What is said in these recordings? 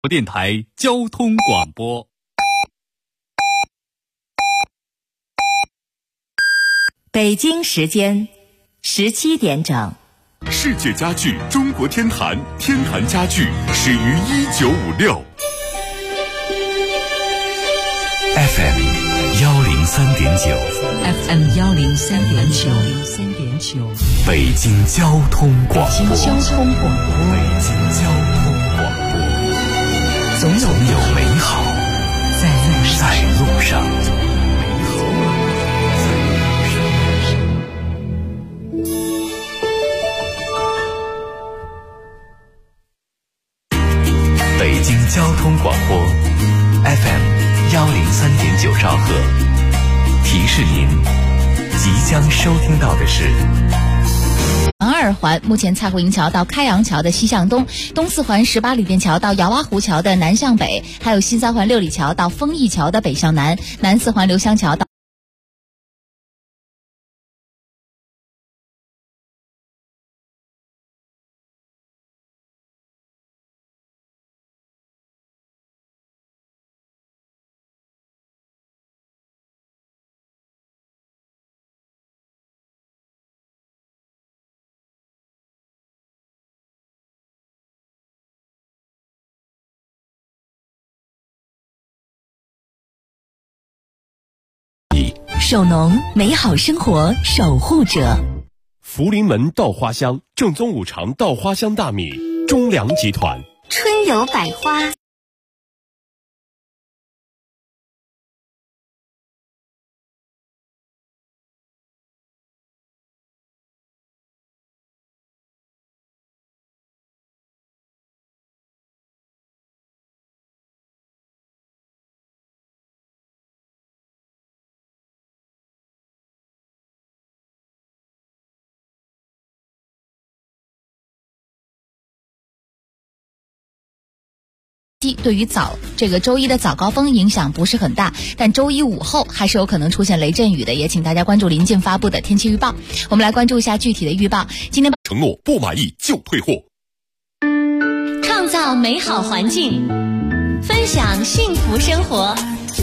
电台交通广播。 北京时间17点整。 世界家具中国天坛，天坛家具始于1956。FM 103.9，FM 103.9， 北京交通广播， 北京交通广播， 总有美好在路上。北京交通广播 FM 103.9兆赫，提示您即将收听到的是 2环目前蔡胡营桥到开阳桥的西向东，东4环18里店桥到姚洼湖桥的南向北，还有新3环6里桥到丰益桥的北向南，南4环刘湘桥到守农美好生活守护者。 福临门稻花香，正宗五常稻花香大米，中粮集团。 春有百花。 对于这个周一的早高峰影响不是很大，但周一午后还是有可能出现雷阵雨的，也请大家关注临近发布的天气预报。我们来关注一下具体的预报。今天承诺不满意就退货， 创造美好环境，分享幸福生活。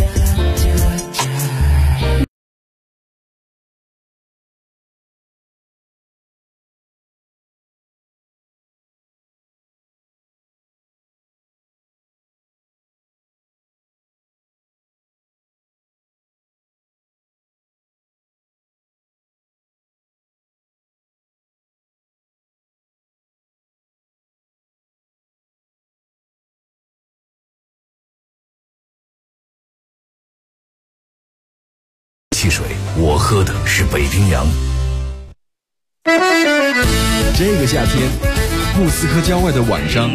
汽水我喝的是北冰洋。 这个夏天，莫斯科郊外的晚上，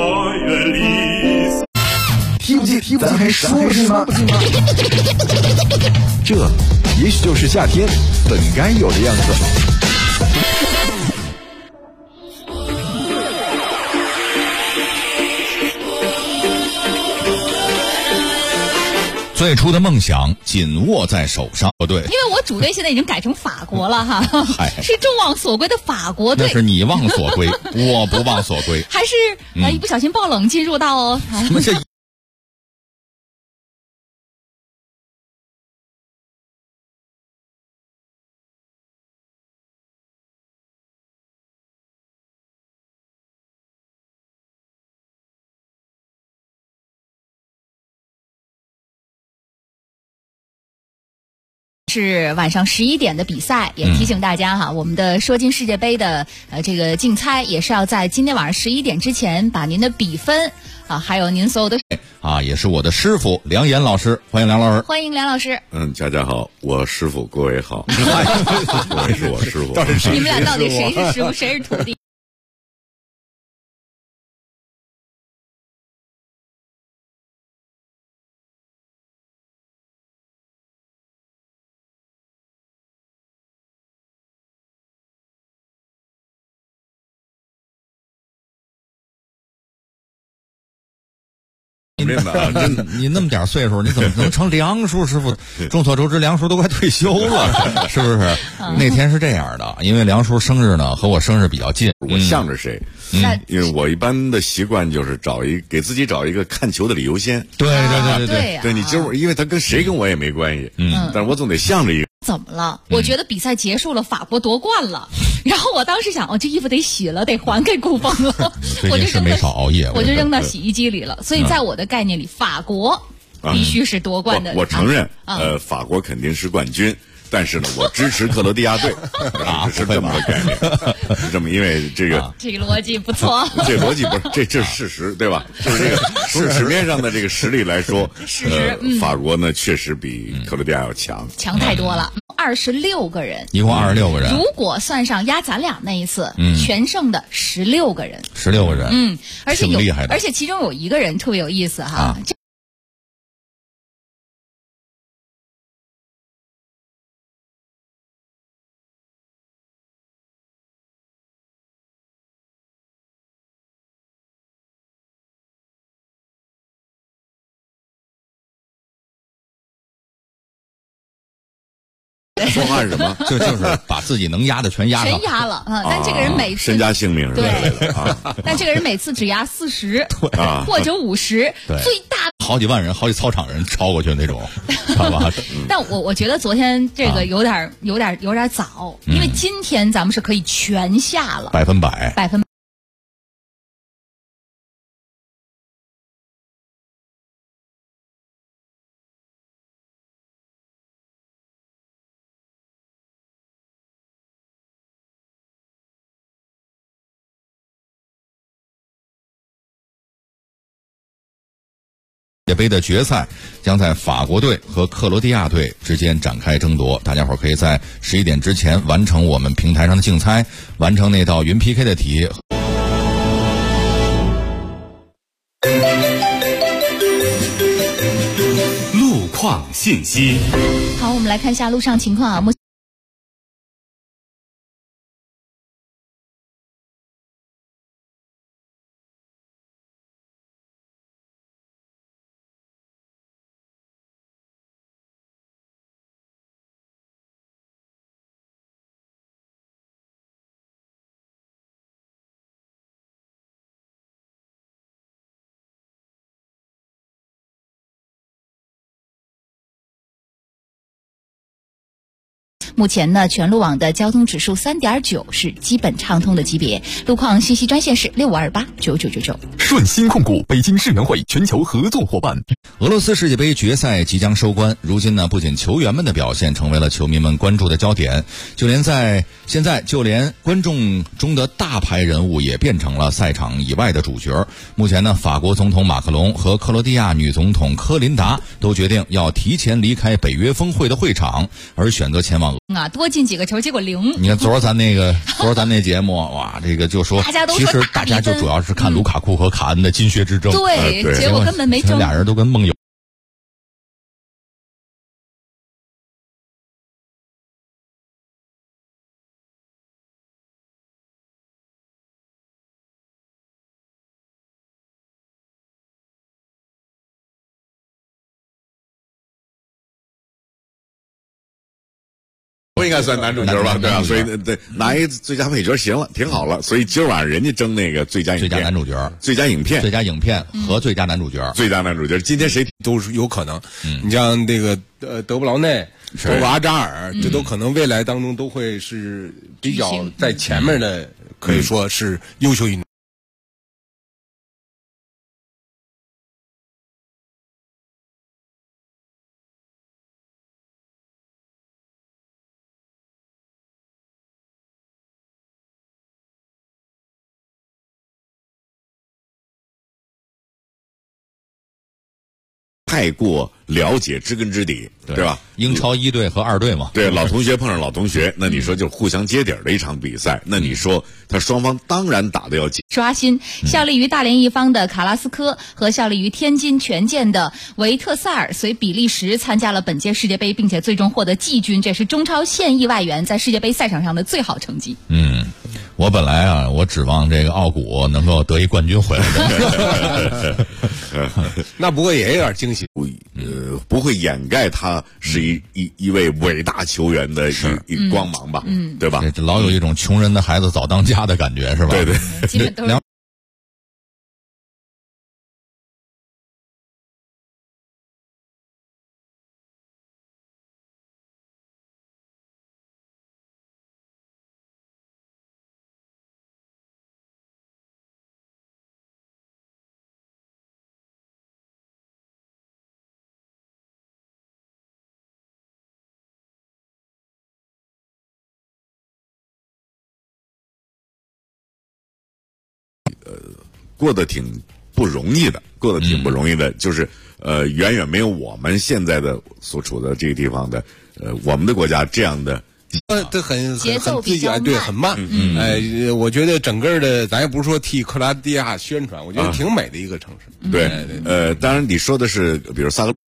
踢不进，咱还说不进吗？这也许就是夏天本该有的样子。 最初的梦想紧握在手上，对，因为我主队现在已经改成法国了哈，是众望所归的法国队。 那是你望所归，我不忘所归， 还是一不小心爆冷进入到哦。 什么这？ 是晚上11点的比赛，也提醒大家哈，我们的说金世界杯的这个竞猜也是要在今天晚上11点之前把您的比分还有您所有的也是我的师傅梁岩老师，欢迎梁老师。 欢迎梁老师。 家家好，我师傅各位好，我是我师傅。 你们俩到底谁是师傅，谁是徒弟？ 真的啊，真的。 你那么点岁数，你怎么能成梁叔师傅？众所周知，梁叔都快退休了，是不是？那天是这样的，因为梁叔生日呢和我生日比较近， 我向着谁？因为我一般的习惯就是给自己找一个看球的理由先。 对， 对你就是因为他跟谁跟我也没关系，但是我总得向着一个。 怎么了？我觉得比赛结束了，法国夺冠了。然后我当时想，这衣服得洗了，得还给顾锋了。 最近是没少熬夜， 我就扔到洗衣机里了。所以在我的概念里，法国必须是夺冠的。 我承认，法国肯定是冠军。但是呢，我支持克罗地亚队，是这么个概念，是这么，因为这个逻辑不错， 这逻辑不是这是事实，对吧？就是这个市面上的这个实力来说，法国呢确实比克罗地亚要强太多了。26个人， 一共26个人。 如果算上压咱俩那一次，全胜的16个人 ，16个人， 而且挺厉害的， 而且其中有一个人特别有意思哈。 说话是什么？ 就是把自己能压的全压了，但这个人每次身家性命是吧？ 对，但这个人每次只压40，或者50，最大好几万人、好几操场人超过去那种，知道吧？ 但我觉得昨天这个有点早，因为今天咱们是可以全下了，100%。 世界杯的决赛将在法国队和克罗地亚队之间展开争夺，大家伙可以在11点之前完成我们平台上的竞猜，完成那道云 PK 的题。 路况信息。 好，我们来看一下路上情况啊。目前呢，全路网的交通指数3.9是基本畅通的级别。路况信息专线是65289999。 顺鑫控股北京世园会全球合作伙伴。 俄罗斯世界杯决赛即将收官，如今呢，不仅球员们的表现成为了球迷们关注的焦点，就连观众中的大牌人物也变成了赛场以外的主角。目前呢，法国总统马克龙和克罗地亚女总统科琳达都决定要提前离开北约峰会的会场，而选择前往多进几个球，结果0。 你看昨儿咱那节目，哇，这个就说，其实大家就主要是看卢卡库和卡恩的金靴之争， 对，结果根本没争， 俩人都跟梦游。 不应该算男主角吧？对吧？所以拿一最佳配角行了，挺好了。所以今儿晚上人家争那个最佳男主角、 最佳影片和最佳男主角。 最佳男主角今天谁都是有可能。你像那个德布劳内、博瓦扎尔，这都可能未来当中都会是比较在前面的，可以说是优秀运动员。 太过了解知根知底，对吧？ 英超1队和2队嘛， 对，老同学碰上老同学，那你说就互相接底儿的一场比赛，那你说他双方当然打得要紧。 刷新，效力于大连一方的卡拉斯科和效力于天津权健的维特塞尔随比利时参加了本届世界杯，并且最终获得季军，这是中超现役外援在世界杯赛场上的最好成绩。 我本来啊，我指望这个奥古能够得一冠军回来的。 那不过也有点惊喜， 不会掩盖他是一位伟大球员的一光芒吧？对吧？ 这老有一种穷人的孩子早当家的感觉，是吧？ 对对， 基本都是。 过得挺不容易的，就是远远没有我们现在的所处的这个地方的我们的国家这样的。 这很节奏比较慢， 对，很慢。我觉得整个的，咱也不是说替克罗地亚宣传，我觉得挺美的一个城市。 对，当然你说的是，比如萨格。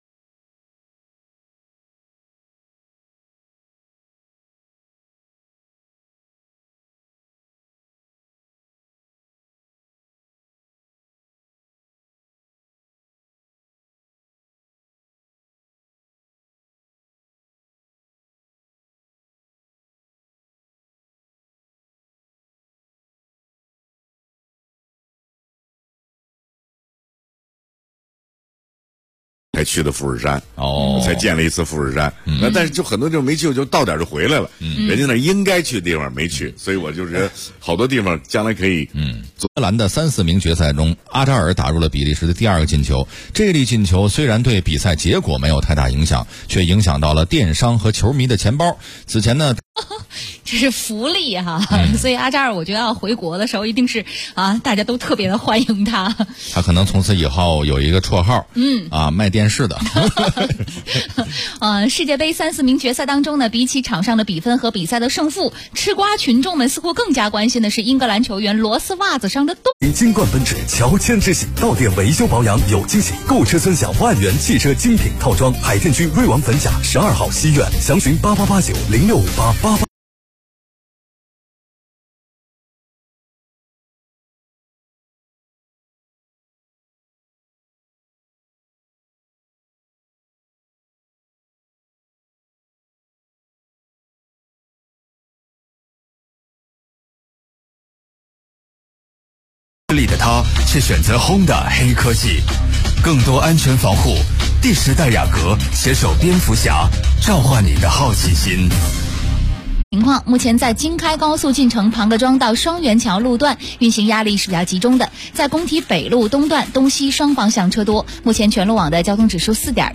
才去的富士山才见了一次富士山。那但是就很多地方没去，就到点就回来了。人家那应该去的地方没去，所以我就觉得好多地方将来可以。 荷兰的3、4名决赛中，阿扎尔打入了比利时的第2个进球。这粒进球虽然对比赛结果没有太大影响，却影响到了电商和球迷的钱包。此前呢， 这是福利哈，所以阿扎尔我觉得要回国的时候，一定是大家都特别的欢迎他。 他可能从此以后有一个绰号，卖电视的。 世界杯3、4名决赛当中呢，比起场上的比分和比赛的胜负，吃瓜群众们似乎更加关心的是英格兰球员罗斯袜子上的洞。 金冠奔驰乔迁之喜，到店维修保养有惊喜，购车尊享万元汽车精品套装。海淀区瑞王粉甲12号西苑，详询8889065888。里的他却选择 Honda 黑科技，更多安全防护。第10代雅阁携手蝙蝠侠，召唤你的好奇心。 情况目前在京开高速进城庞各庄到双元桥路段运行压力是比较集中的，在工体北路东段东西双方向车多，目前全路网的交通指数4点。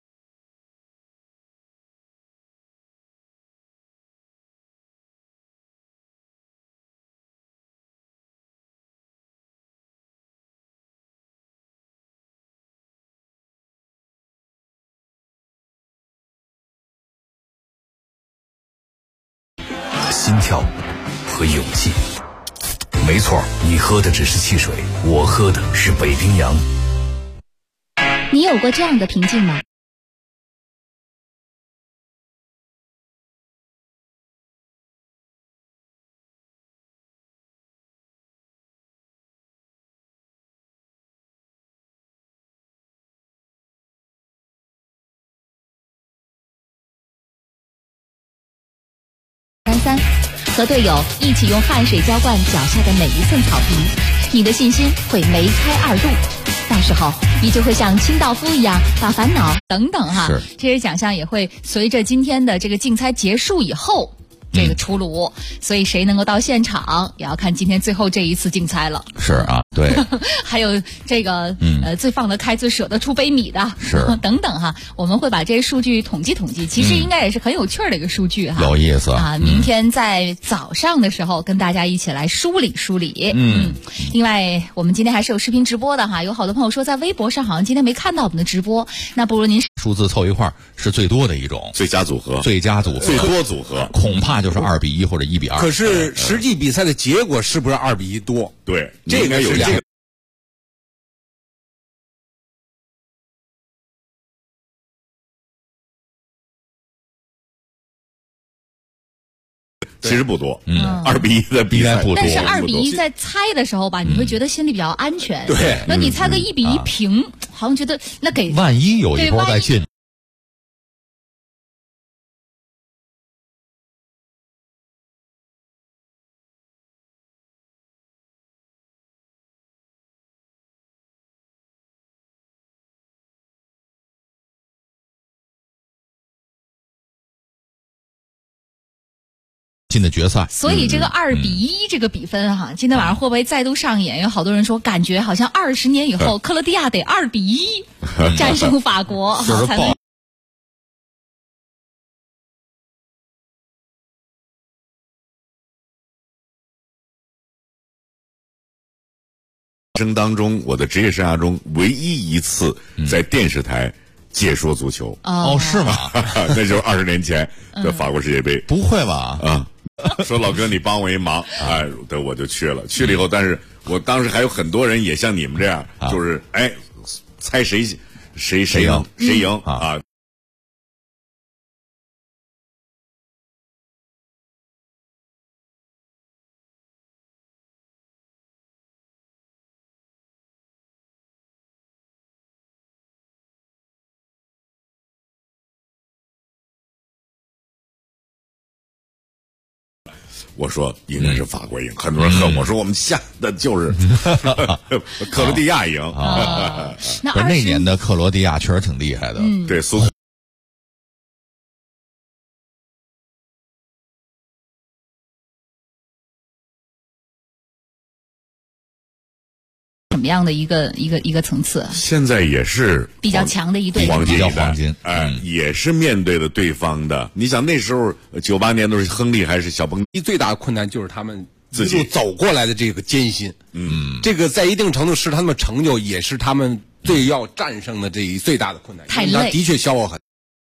心跳和勇气，没错，你喝的只是汽水，我喝的是北冰洋。 你有过这样的平静吗？3，和队友一起用汗水浇灌脚下的每一寸草坪，你的信心会梅开2度，到时候你就会像清道夫一样把烦恼等等这些奖项也会随着今天的这个竞猜结束以后这个出炉，所以谁能够到现场也要看今天最后这一次竞猜了。 是啊，对。 还有这个最放得开最舍得出杯米的是等等我们会把这些数据统计统计，其实应该也是很有趣的一个数据有意思明天在早上的时候跟大家一起来梳理梳理。另外我们今天还是有视频直播的有好多朋友说在微博上好像今天没看到我们的直播，那不如您数字凑一块是最多的一种最佳组合最多组合恐怕就是2比1或者1比2。 可是实际比赛的结果是不是2比1多？ 对， 这个有这个。 其实不多，2-1的比赛不多。 但是2-1在猜的时候吧，你会觉得心里比较安全。 对， 那你猜个1-1平，好像觉得那给万一有一波再进。进的决赛， 所以这个2-1这个比分哈，今天晚上会不会再度上演？有好多人说，感觉好像20年以后，克罗地亚得2-1战胜法国，才能。 生当中，我的职业生涯中唯一一次在电视台解说足球。 哦，是吗？ 那就是20年前的法国世界杯。 不会吧？ 啊。说老哥，你帮我一忙，哎，我就去了。去了以后，但是我当时还有很多人也像你们这样，就是猜谁赢啊。我说应该是法国赢，很多人恨我说我们下的就是克罗地亚赢。 那年的克罗地亚确实挺厉害的， 对苏。 什么样的一个层次？ 现在也是比较强的一队， 黄金， 也是面对的对方的。你想那时候98年都是亨利还是小彭， 最大的困难就是他们一路走过来的这个艰辛。这个在一定程度是他们成就，也是他们最要战胜的这一最大的困难。 太累， 他的确消耗很。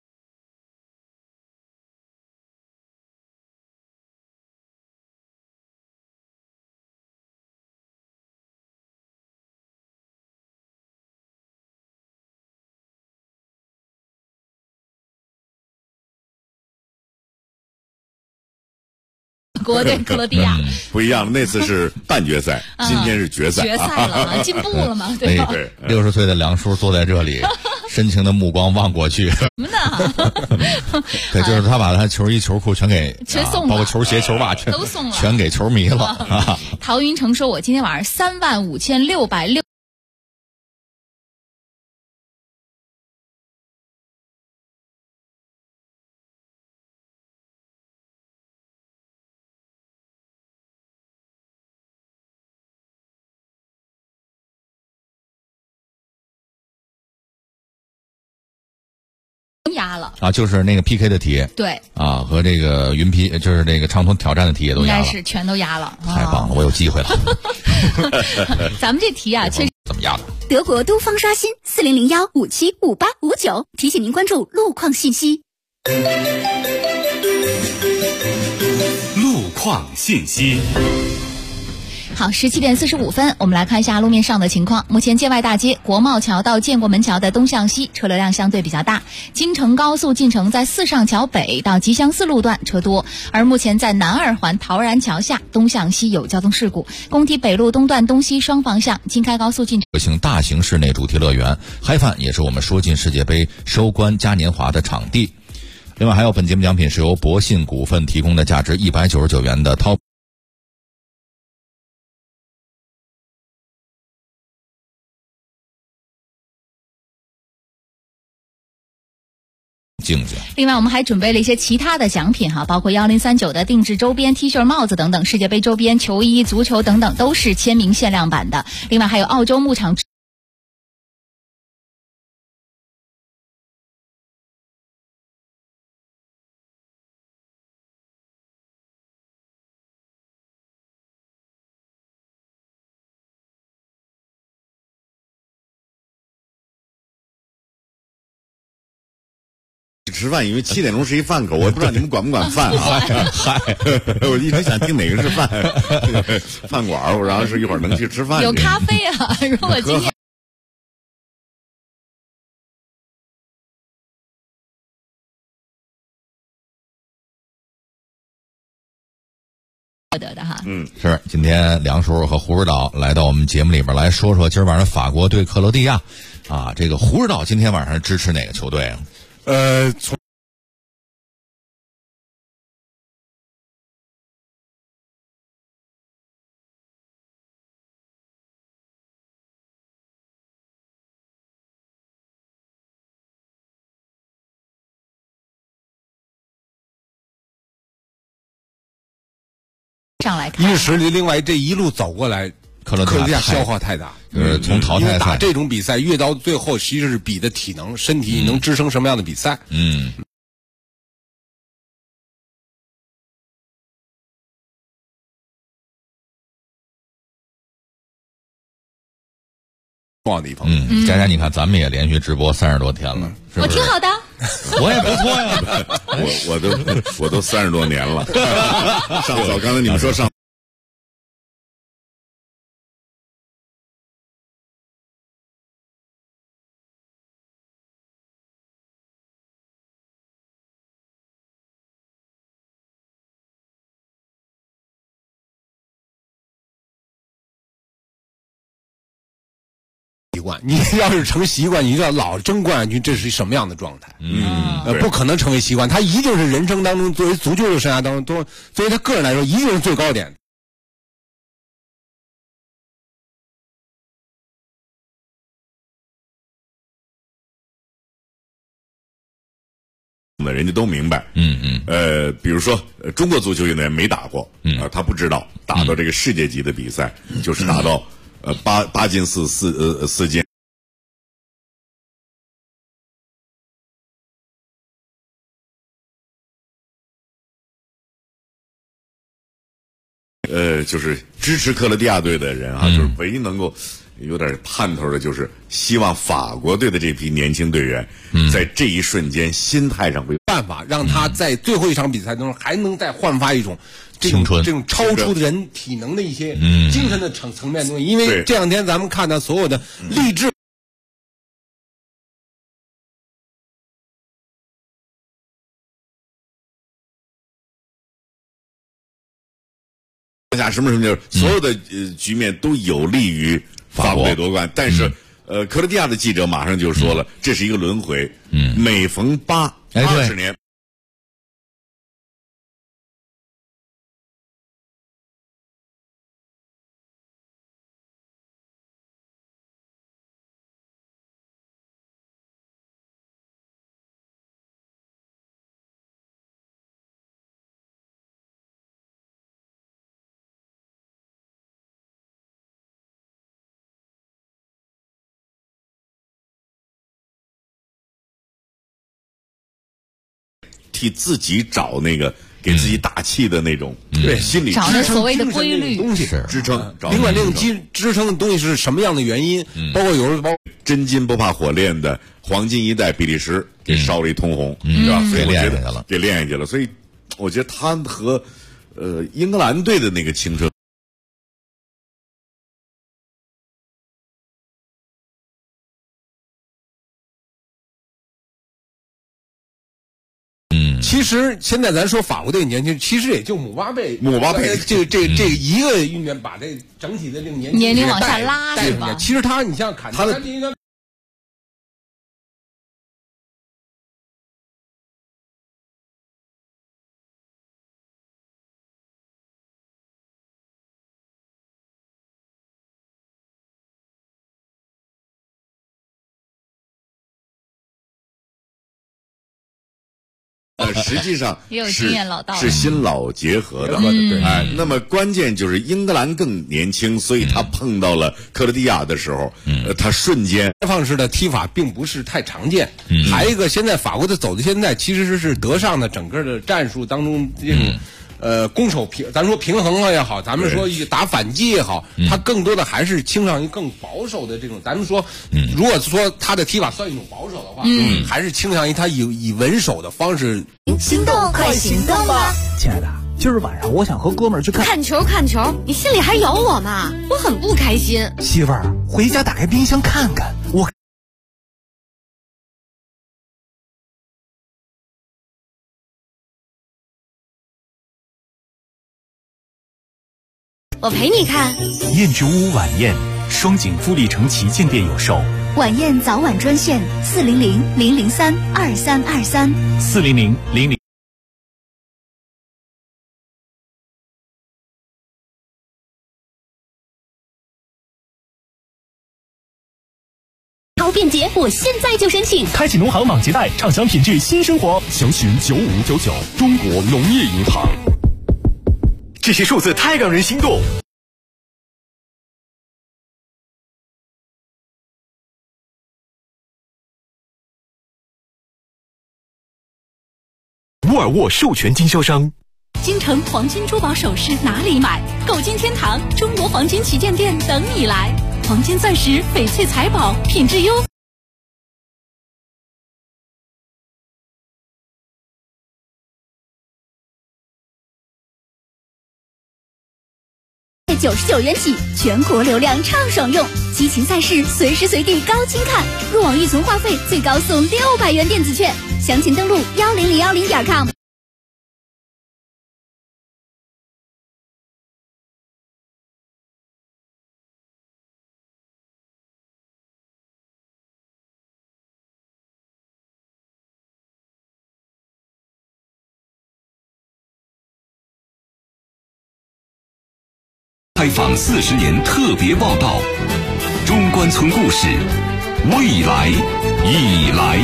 国对克罗地亚不一样，那次是半决赛，今天是决赛。 决赛了，进步了嘛？对吧？ 对 ，60岁的梁叔坐在这里，深情的目光望过去。 什么呢？ 对，就是他把他球衣、球裤全送了，包括球鞋、球袜都送了， 全给球迷了。 陶云成说：“我今天晚上35660。”压了啊，就是那个 PK 的题， 对啊，和这个云 P 就是这个长途挑战的题也都压了， 应该是全都压了， 太棒了，我有机会了。 咱们这题啊，确实怎么压的？ 德国东方刷新4001575859，提醒您关注路况信息。 路况信息。 好，17点45分，我们来看一下路面上的情况。目前建外大街国贸桥到建国门桥的东向西车流量相对比较大，京承高速进城在四上桥北到吉祥寺路段车多，而目前在南二环陶然桥下东向西有交通事故，工体北路东段东西双方向京开高速进城。 大型室内主题乐园嗨饭也是我们说进世界杯收官嘉年华的场地。另外还有本节目奖品是由博信股份提供的价值199元的淘静静。 另外我们还准备了一些其他的奖品哈，包括1039的定制周边 T 恤、帽子等等，世界杯周边、球衣、足球等等都是签名限量版的。另外还有澳洲牧场吃饭，因为7点钟是一饭口，我也不知道你们管不管饭啊。嗨，我一直想听哪个是饭饭馆，然后是一会儿能去吃饭。 有咖啡啊，如果今天。 获得的哈。 是今天梁叔和胡指导来到我们节目里边来说说今儿晚上法国对克罗地亚啊，这个胡指导今天晚上支持哪个球队啊？ 从上来看一是实力，另外这一路走过来， 克罗地亚消耗太大， 就是从淘汰赛打这种比赛，越到最后，其实是比的体能、身体能支撑什么样的比赛。重要的一方面。 佳佳，你看咱们也连续直播30多天了，是不是？ 我挺好的， 我也不错呀。 我都30多年了。上早，刚才你们说上。 你要是成习惯，你就要老争冠亚军，这是什么样的状态？不可能成为习惯，他一定是人生当中，作为足球的生涯当中，作为他个人来说，一定是最高点。 人家都明白，比如说中国足球运动员没打过，他不知道打到这个世界级的比赛，就是打到八进四进。就是支持克罗地亚队的人啊，就是唯一能够有点盼头的，就是希望法国队的这批年轻队员，在这一瞬间心态上会办法让他在最后一场比赛中还能再焕发一种这青春种超出的人体能的一些精神的层面的东西。因为这两天咱们看到所有的励志。 下什么就是所有的局面都有利于法国队夺冠，但是克罗地亚的记者马上就说了，这是一个轮回，每逢20年。替自己找那个给自己打气的那种心理找那所谓的规律东西支撑， 甭管这种支撑的东西是什么样的原因，包括有时候真金不怕火炼的黄金一代比利时给烧了一通红，对吧？所以我觉得给练下去了，所以我觉得他和英格兰队的那个青春。 其实现在咱说法国队年轻，其实也就姆巴佩这一个运动员把这整体的这个年龄往下拉是吧？ 其实你像坎特， 实际上也有经验老道， 是新老结合的，那么关键就是英格兰更年轻，所以他碰到了克罗地亚的时候，他瞬间开放式的踢法并不是太常见。还有一个，现在法国队走的现在其实是德尚的整个的战术当中这种。攻守咱说平衡了也好，咱们说打反击也好，他更多的还是倾向于更保守的这种。咱们说，如果说他的踢法算一种保守的话，还是倾向于他以稳守的方式。 行动，快行动吧！ 亲爱的，今儿晚上我想和哥们儿去看球。你心里还有我吗？我很不开心。 媳妇儿，回家打开冰箱看看，我。 我陪你看。 燕之屋晚宴，双井富力城旗舰店有售。 晚宴早晚专线400-003-2323。400-00。 超便捷，我现在就申请。 开启农行网结贷，畅享品质新生活。详询9599，中国农业银行。这些数字太让人心动。沃尔沃授权经销商。 京城黄金珠宝首饰哪里买？购金天堂中国黄金旗舰店等你来。黄金钻石、翡翠财宝，品质优。 99元起，全国流量畅爽用，激情赛事随时随地高清看，入网预存话费最高送600元电子券，详情登录10010.com。 开放40年特别报道，中关村故事，未来已来。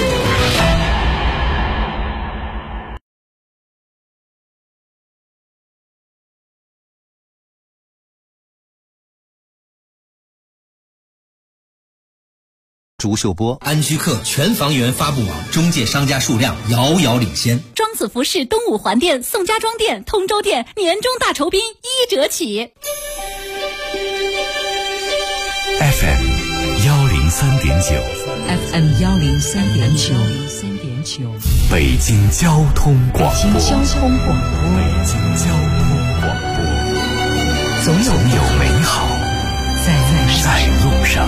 朱秀波，安居客全房源发布网中介商家数量遥遥领先。 庄子服饰东五环店、宋家庄店、通州店年终大酬宾1折起。 FM 103.9 FM 103.9 北京交通广播。 北京交通广播，总有美好在路上。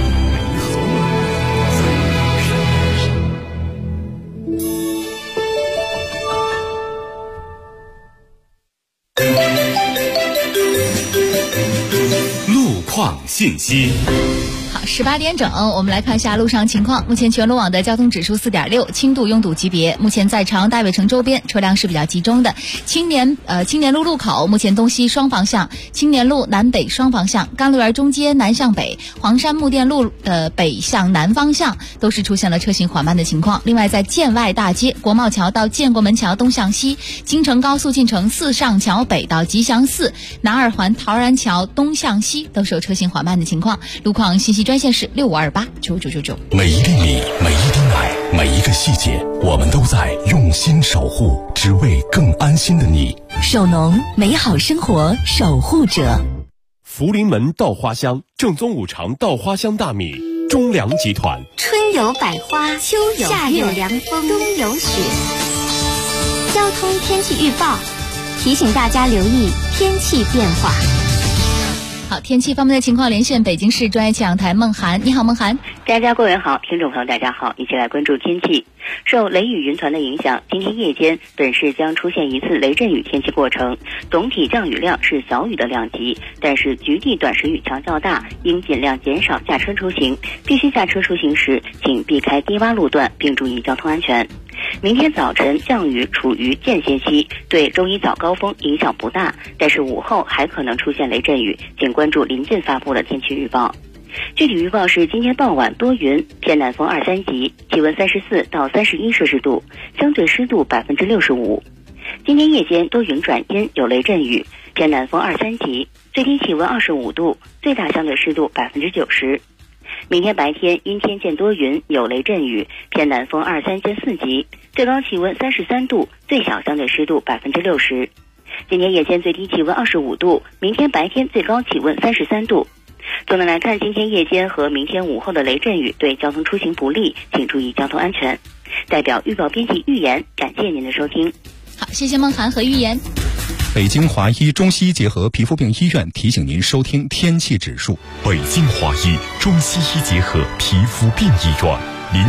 路况信息。 好，18点整，我们来看一下路上情况。目前全路网的交通指数4.6，轻度拥堵级别。目前在长安大悦城周边车辆是比较集中的。青年路路口目前东西双方向，青年路南北双方向，甘露园中街南向北，黄山木店路的北向南方向都是出现了车行缓慢的情况。另外在建外大街国贸桥到建国门桥东向西，京承高速进城四上桥北到吉祥寺，南二环陶然桥东向西都是有车行缓慢的情况。路况信息专线是65289999。 每一粒米，每一滴奶，每一个细节，我们都在用心守护，只为更安心的你。 首农，美好生活守护者。 福临门稻花香，正宗五常稻花香大米，中粮集团。 春有百花，秋有夏有凉风，冬有雪。交通天气预报提醒大家留意天气变化。 好，天气方面的情况，连线北京市专业气象台孟涵。你好，孟涵。 大家各位好，听众朋友大家好，一起来关注天气。受雷雨云团的影响，今天夜间本市将出现一次雷阵雨天气过程，总体降雨量是小雨的量级，但是局地短时雨强较大，应尽量减少驾车出行，必须驾车出行时请避开低洼路段，并注意交通安全。明天早晨降雨处于间歇期，对周一早高峰影响不大，但是午后还可能出现雷阵雨，请关注临近发布的天气预报。具体预报是今天傍晚多云，偏南风2、3级，气温34到31摄氏度，相对湿度65%。今天夜间多云转阴，有雷阵雨，偏南风2、3级，最低气温25度，最大相对湿度90%。明天白天阴天见多云，有雷阵雨，偏南风2、3至4级，最高气温33度，最小相对湿度60%。今天夜间最低气温25度，明天白天最高气温33度。总的来看，今天夜间和明天午后的雷阵雨对交通出行不利，请注意交通安全。代表预报编辑预言，感谢您的收听。 好，谢谢孟涵和预言。 北京华医中西医结合皮肤病医院提醒您收听天气指数。 北京华医中西医结合皮肤病医院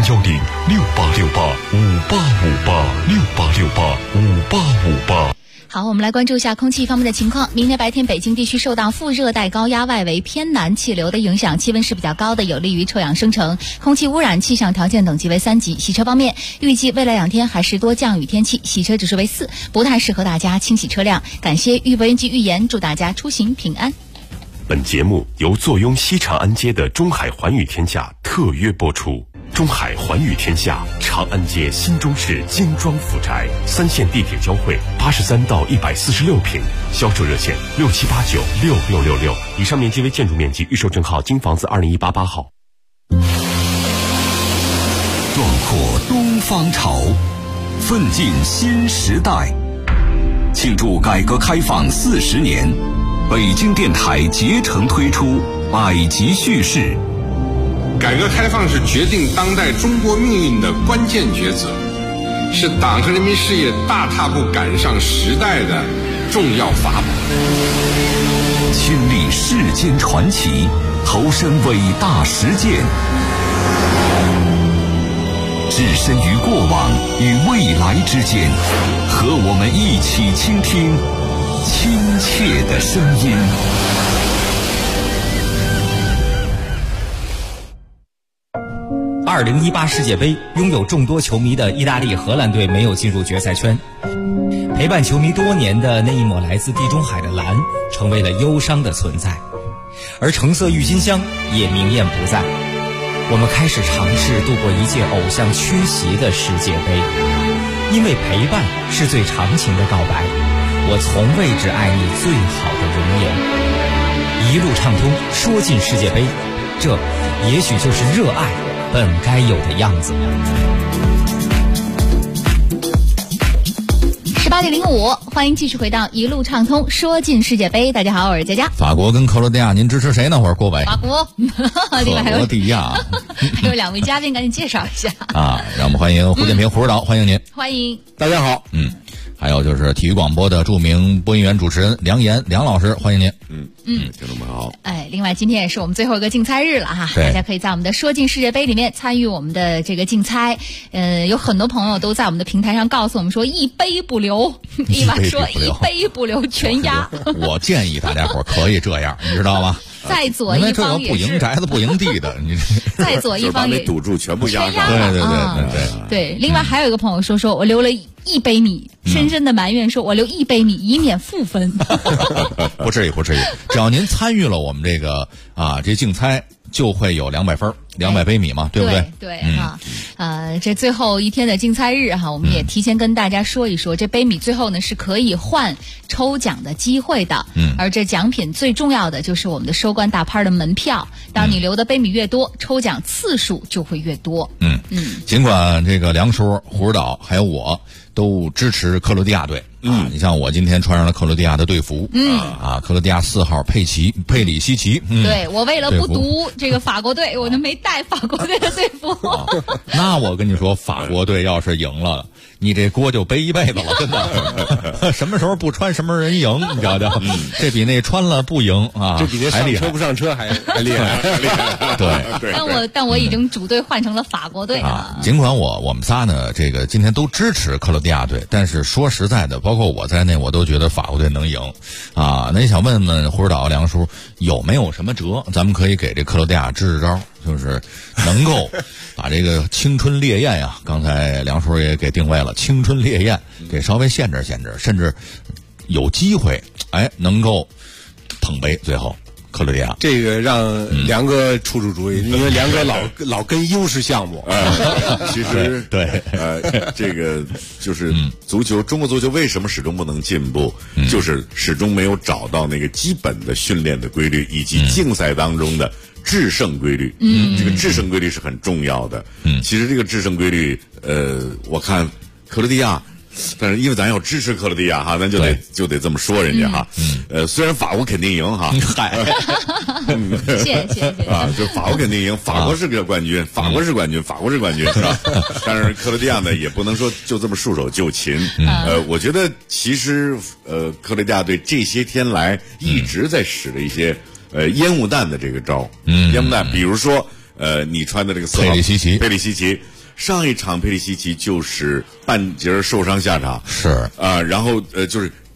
，01068685858，68685858。 好，我们来关注一下空气方面的情况。明天白天北京地区受到副热带高压外围偏南气流的影响，气温是比较高的，有利于臭氧生成，空气污染气象条件等级为3级。洗车方面，预计未来2天还是多降雨天气，洗车指数为4，不太适合大家清洗车辆。感谢预播员及预言，祝大家出行平安。 本节目由坐拥西长安街的中海环宇天下特约播出。中海环宇天下，长安街新中式精装府宅，3线地铁交汇，83到146平，销售热线67896666。以上面积为建筑面积，预售证号金房子20188号。 壮阔东方潮，奋进新时代。庆祝改革开放40年，北京电台竭诚推出百集叙事。 改革开放是决定当代中国命运的关键抉择，是党和人民事业大踏步赶上时代的重要法宝。 亲历世间传奇，投身伟大实践，置身于过往与未来之间，和我们一起倾听亲切的声音。 2018世界杯，拥有众多球迷的意大利、荷兰队没有进入决赛圈。陪伴球迷多年的那一抹来自地中海的蓝，成为了忧伤的存在，而橙色郁金香也明艳不在。我们开始尝试度过一届偶像缺席的世界杯，因为陪伴是最长情的告白。我从未只爱你最好的容颜，一路畅通，说进世界杯，这也许就是热爱本该有的样子。 18点05，欢迎继续回到一路畅通说进世界杯。大家好，我是佳佳。 法国跟克罗地亚，您支持谁呢？我是郭伟。 法国，另外还有克罗地亚， 还有2位嘉宾，赶紧介绍一下啊！让我们欢迎胡建平、胡指导，欢迎您。 欢迎， 大家好。 还有就是体育广播的著名播音员主持人梁岩梁老师，欢迎您。 听众们好。 另外今天也是我们最后一个竞猜日了哈，大家可以在我们的说进世界杯里面参与我们的这个竞猜。有很多朋友都在我们的平台上告诉我们说一杯不留，一把说一杯不留全压。 我建议大家伙可以这样，你知道吗？ 在左一方也是不赢宅子不赢地的，你在左一方也把那赌注全部压上。 对。另外还有一个朋友说我留了1杯米，深深的埋怨说我留1杯米以免负分。 不至于，只要您参与了我们这个这竞猜，就会有200分，200杯米嘛，对不对？ 对这最后一天的竞猜日哈，我们也提前跟大家说一说，这杯米最后呢是可以换抽奖的机会的。而这奖品最重要的就是我们的收官大拍的门票。当你留的杯米越多，抽奖次数就会越多。 尽管这个梁叔、胡指导还有我都支持克罗地亚队。你像我今天穿上了克罗地亚的队服，克罗地亚4号佩里西奇。 对，我为了不读这个法国队，我就没带法国队的队服。 那我跟你说，法国队要是赢了，你这锅就背一辈子了，真的。什么时候不穿，什么人赢，你瞧瞧，这比那穿了不赢啊， 这比那上车不上车还厉害， 对。 但我已经主队换成了法国队了。 尽管我们仨呢，这个今天都支持克罗地亚队，但是说实在的，包括我在内，我都觉得法国队能赢那也想问问胡指导、梁叔，有没有什么辙，咱们可以给这克罗地亚支支招，就是能够把这个青春烈焰呀，刚才梁叔也给定位了，青春烈焰给稍微限制，甚至有机会能够捧杯。最后克罗地亚这个让梁哥出主意，因为梁哥老跟优势项目。 其实对， 这个就是足球，中国足球为什么始终不能进步，就是始终没有找到那个基本的训练的规律，以及竞赛当中的制胜规律。这个制胜规律是很重要的。其实这个制胜规律，我看克罗地亚。但是因为咱要支持克罗地亚哈，咱就得这么说人家哈。虽然法国肯定赢哈， 谢谢就法国肯定赢，法国是个冠军，法国是冠军是吧？但是克罗地亚呢，也不能说就这么束手就擒。我觉得其实克罗地亚队这些天来一直在使着一些烟雾弹的这个招。烟雾弹，比如说你穿的这个4号佩里西奇。上一场佩里西奇就是半截受伤下场， 是然后就是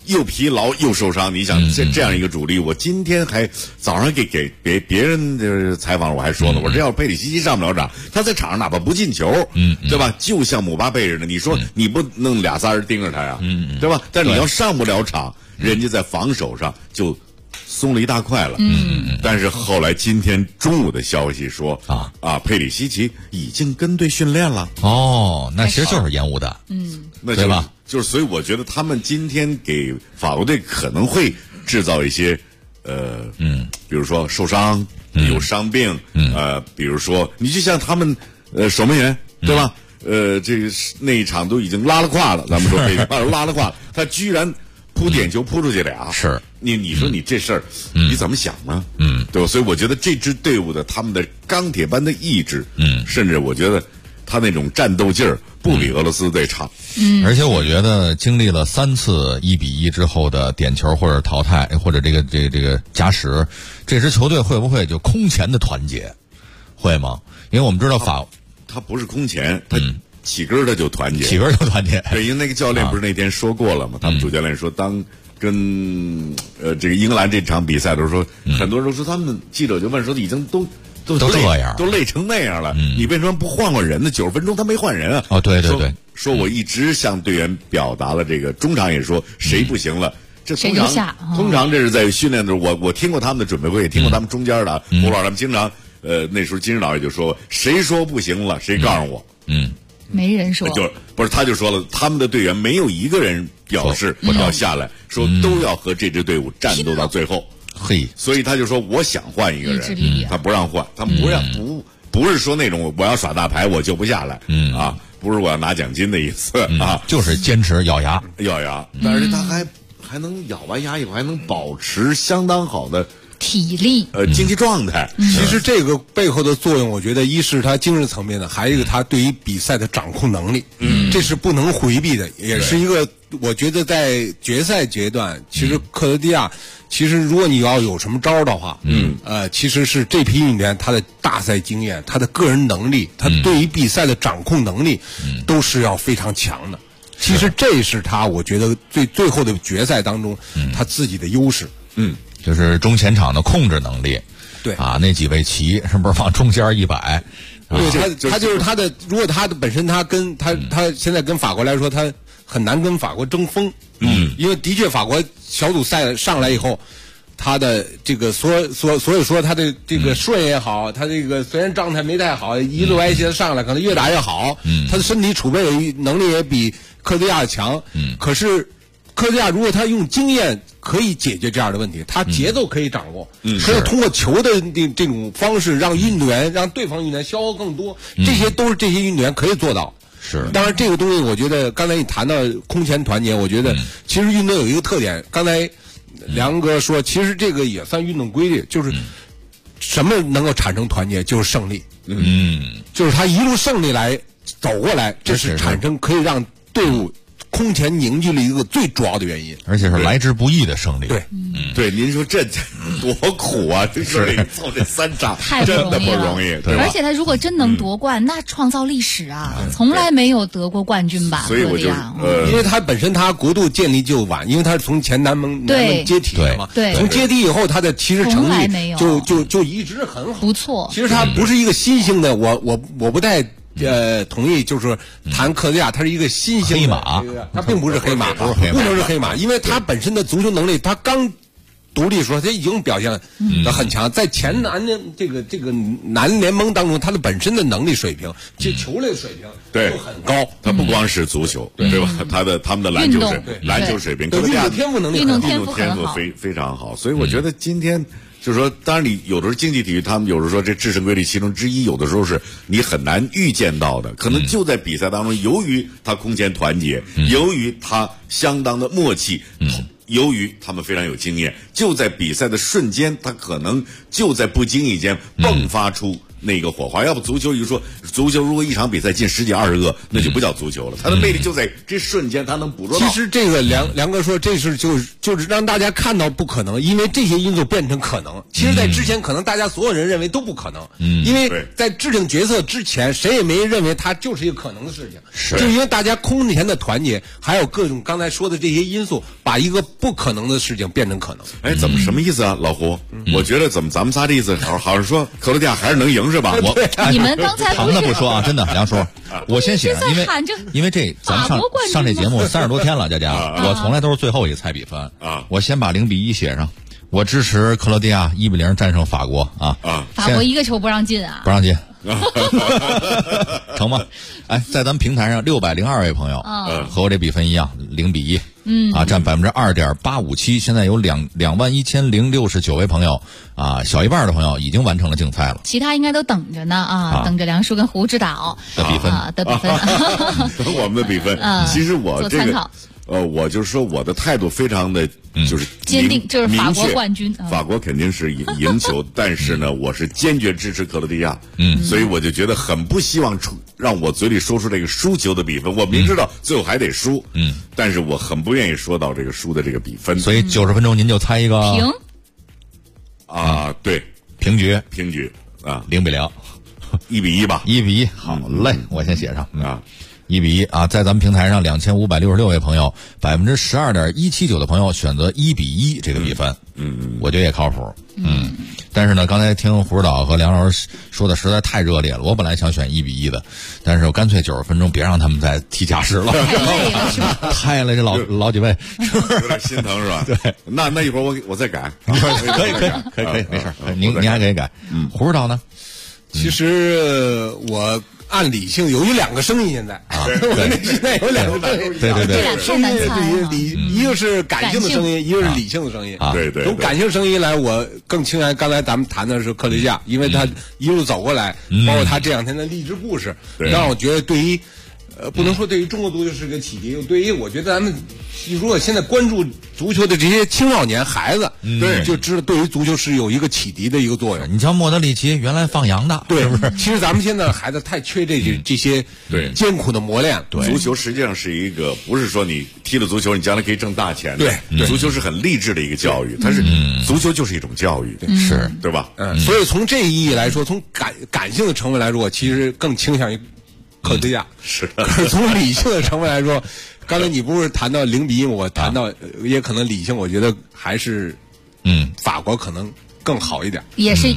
又疲劳又受伤。你想这样一个主力，我今天还早上给别人就是采访我还说呢，我说要佩里西奇上不了场，他在场上哪怕不进球，对吧？就像姆巴佩似的，你说你不弄俩仨人盯着他呀，对吧？但是你要上不了场，人家在防守上就松了一大块了。但是后来今天中午的消息说佩里西奇已经跟队训练了。 哦，那其实就是延误的。 那对吧？ 就是所以我觉得他们今天给法国队可能会制造一些比如说受伤、有伤病，比如说你就像他们守门员，对吧？这个那一场都已经拉了胯了，咱们说北京话拉了胯了，他居然扑点球扑出去俩， 是你说你这事儿你怎么想呢？对吧？所以我觉得这支队伍的他们的钢铁般的意志，甚至我觉得他那种战斗劲儿不比俄罗斯队差。 而且我觉得经历了3次1-1之后的点球或者淘汰或者这个加时，这支球队会不会就空前的团结？会吗？因为我们知道他不是空前，他起根他就团结，对，因为那个教练不是那天说过了吗？他们主教练说，当跟这个英格兰这场比赛的时候，很多人都说他们记者就问说，已经都这样，都累成那样了，你为什么不换人呢？90分钟他没换人啊。 哦，对， 说我一直向队员表达了这个，中场也说谁不行了。这通常这是在训练的时候，我听过他们的准备会，也听过他们中间的胡老师他们经常那时候金指导也就说，谁说不行了，谁告诉我。 没人说， 他就说了，他们的队员没有一个人表示要下来，说都要和这支队伍战斗到最后。所以他就说我想换一个人，他不让换，他不是说那种我要耍大牌我就不下来，不是我要拿奖金的意思就是坚持咬牙， 但是他还能咬完牙以后还能保持相当好的体力竞技状态。 其实这个背后的作用，我觉得一是他精神层面的，还有一个他对于比赛的掌控能力，这是不能回避的，也是一个我觉得在决赛阶段，其实克罗地亚，其实如果你要有什么招的话，其实是这批运动员他的大赛经验、他的个人能力、他对于比赛的掌控能力，都是要非常强的。其实这是他我觉得最后的决赛当中，他自己的优势。 就是中前场的控制能力。 对那几位旗是不是往中间一摆？ 对，他就是他的，如果他的本身他现在跟法国来说，他很难跟法国争锋。因为的确法国小组赛上来以后，他的这个所以说他的这个顺也好，他这个虽然状态没太好，一路挨斜上来，可能越打越好。他的身体储备能力也比克罗地亚强。可是克罗地亚如果他用经验可以解决这样的问题，他节奏可以掌握，可以通过球的这种方式让对方运动员消耗更多，这些都是这些运动员可以做到。当然这个东西我觉得刚才你谈到空前团结，我觉得其实运动有一个特点，刚才梁哥说其实这个也算运动规律，就是什么能够产生团结，就是胜利。就是他一路胜利来走过来，这是产生可以让队伍空前凝聚了一个最主要的原因， 而且是来之不易的胜利。 对，您说这多苦啊！这是凑这3场，真的不容易，对吧？ 而且他如果真能夺冠，那创造历史啊，从来没有得过冠军吧？ 所以我就因为他本身他国度建立就晚，因为他是从前南盟接替的嘛，从接替以后他的其实成绩就一直很好， 不错。 其实他不是一个新兴的，我不太。同意，就是谈克罗地亚，他是一个新兴黑马， 他并不是黑马，不能是黑马，因为他本身的足球能力，他刚独立的时候他已经表现得很强，在前南这个南联盟当中，他的本身的能力水平，其实球类水平就很高。 他不光是足球，对吧？他们的篮球水平，克罗地亚天赋能力， 运动天赋非常好，所以我觉得今天。就是说，当然你有的时候竞技体育，他们有的时候这制胜规律其中之一，有的时候是你很难预见到的，可能就在比赛当中，由于他空前团结，由于他相当的默契，由于他们非常有经验，就在比赛的瞬间，他可能就在不经意间迸发出那个火花。要不足球，就说足球如果一场比赛进10几20个，那就不叫足球了。它的魅力就在这瞬间，它能捕捉到。 其实这个梁哥说，这是就是让大家看到不可能，因为这些因素变成可能。其实，在之前可能大家所有人认为都不可能，因为在制定决策之前，谁也没认为它就是一个可能的事情。就因为大家空前的团结，还有各种刚才说的这些因素，把一个不可能的事情变成可能。 哎，怎么什么意思啊，老胡？我觉得咱们仨的意思，好像说克罗地亚还是能赢是吧？ 你们刚才疼的不说啊，真的，梁叔，我先写，因为这咱们上这节目30多天了，佳佳，我从来都是最后一猜比分啊，我先把0-1写上。我支持克罗地亚1-0战胜法国啊！ 法国一个球不让进啊！ 不让进，成吗？哎，在咱们平台上602位朋友，和我这比分一样，0-1，占2.857%。现在有21069位朋友啊，小一半的朋友已经完成了竞猜了。 其他应该都等着呢啊，等着梁叔跟胡指导的比分等我们的比分。其实我这个。我就是说，我的态度非常的就是坚定，就是法国冠军， 法国肯定是赢球，但是呢，我是坚决支持克罗地亚，所以我就觉得很不希望让我嘴里说出这个输球的比分。我明知道最后还得输，但是我很不愿意说到这个输的这个比分。 所以90分钟您就猜一个平啊，对， 平局啊 ，0-0，1-1吧，1-1，好嘞，我先写上啊。1-1啊，在咱们平台上2566位朋友，12.179%的朋友选择1-1这个比分，我觉得也靠谱，但是呢，刚才听胡指导和梁老师说的实在太热烈了，我本来想选1-1的，但是我干脆90分钟别让他们再踢加时了， 太累了是吧？ 太累，这老几位有点心疼是吧？ 对， 那一会儿我再改， 可以，没事，您还可以改。胡指导呢？ 其实我。按理性，由于2个声音现在啊，现在有2个声音， 对， 声音一个是感性的声音，一个是理性的声音。 对， 从感性声音来，我更倾向刚才咱们谈的是克罗地亚，因为他一路走过来，包括他这2天的励志故事，让我觉得对于不能说对于中国足球是个启迪，对于我觉得咱们如果现在关注足球的这些青少年孩子，就知道对于足球是有一个启迪的一个作用。 你像莫德里奇原来放羊的， 对， 是不是？ 其实咱们现在孩子太缺这些艰苦的磨练。 对，足球实际上是一个，不是说你踢了足球你将来可以挣大钱的。 对，足球是很励志的一个教育，它是足球就是一种教育， 是对吧？ 所以从这一意义来说，从感性的成分来说，我其实更倾向于克罗地亚。 是， 可是从理性的成分来说，刚才你不是谈到0-1，我谈到也可能理性，我觉得还是法国可能更好一点， 也是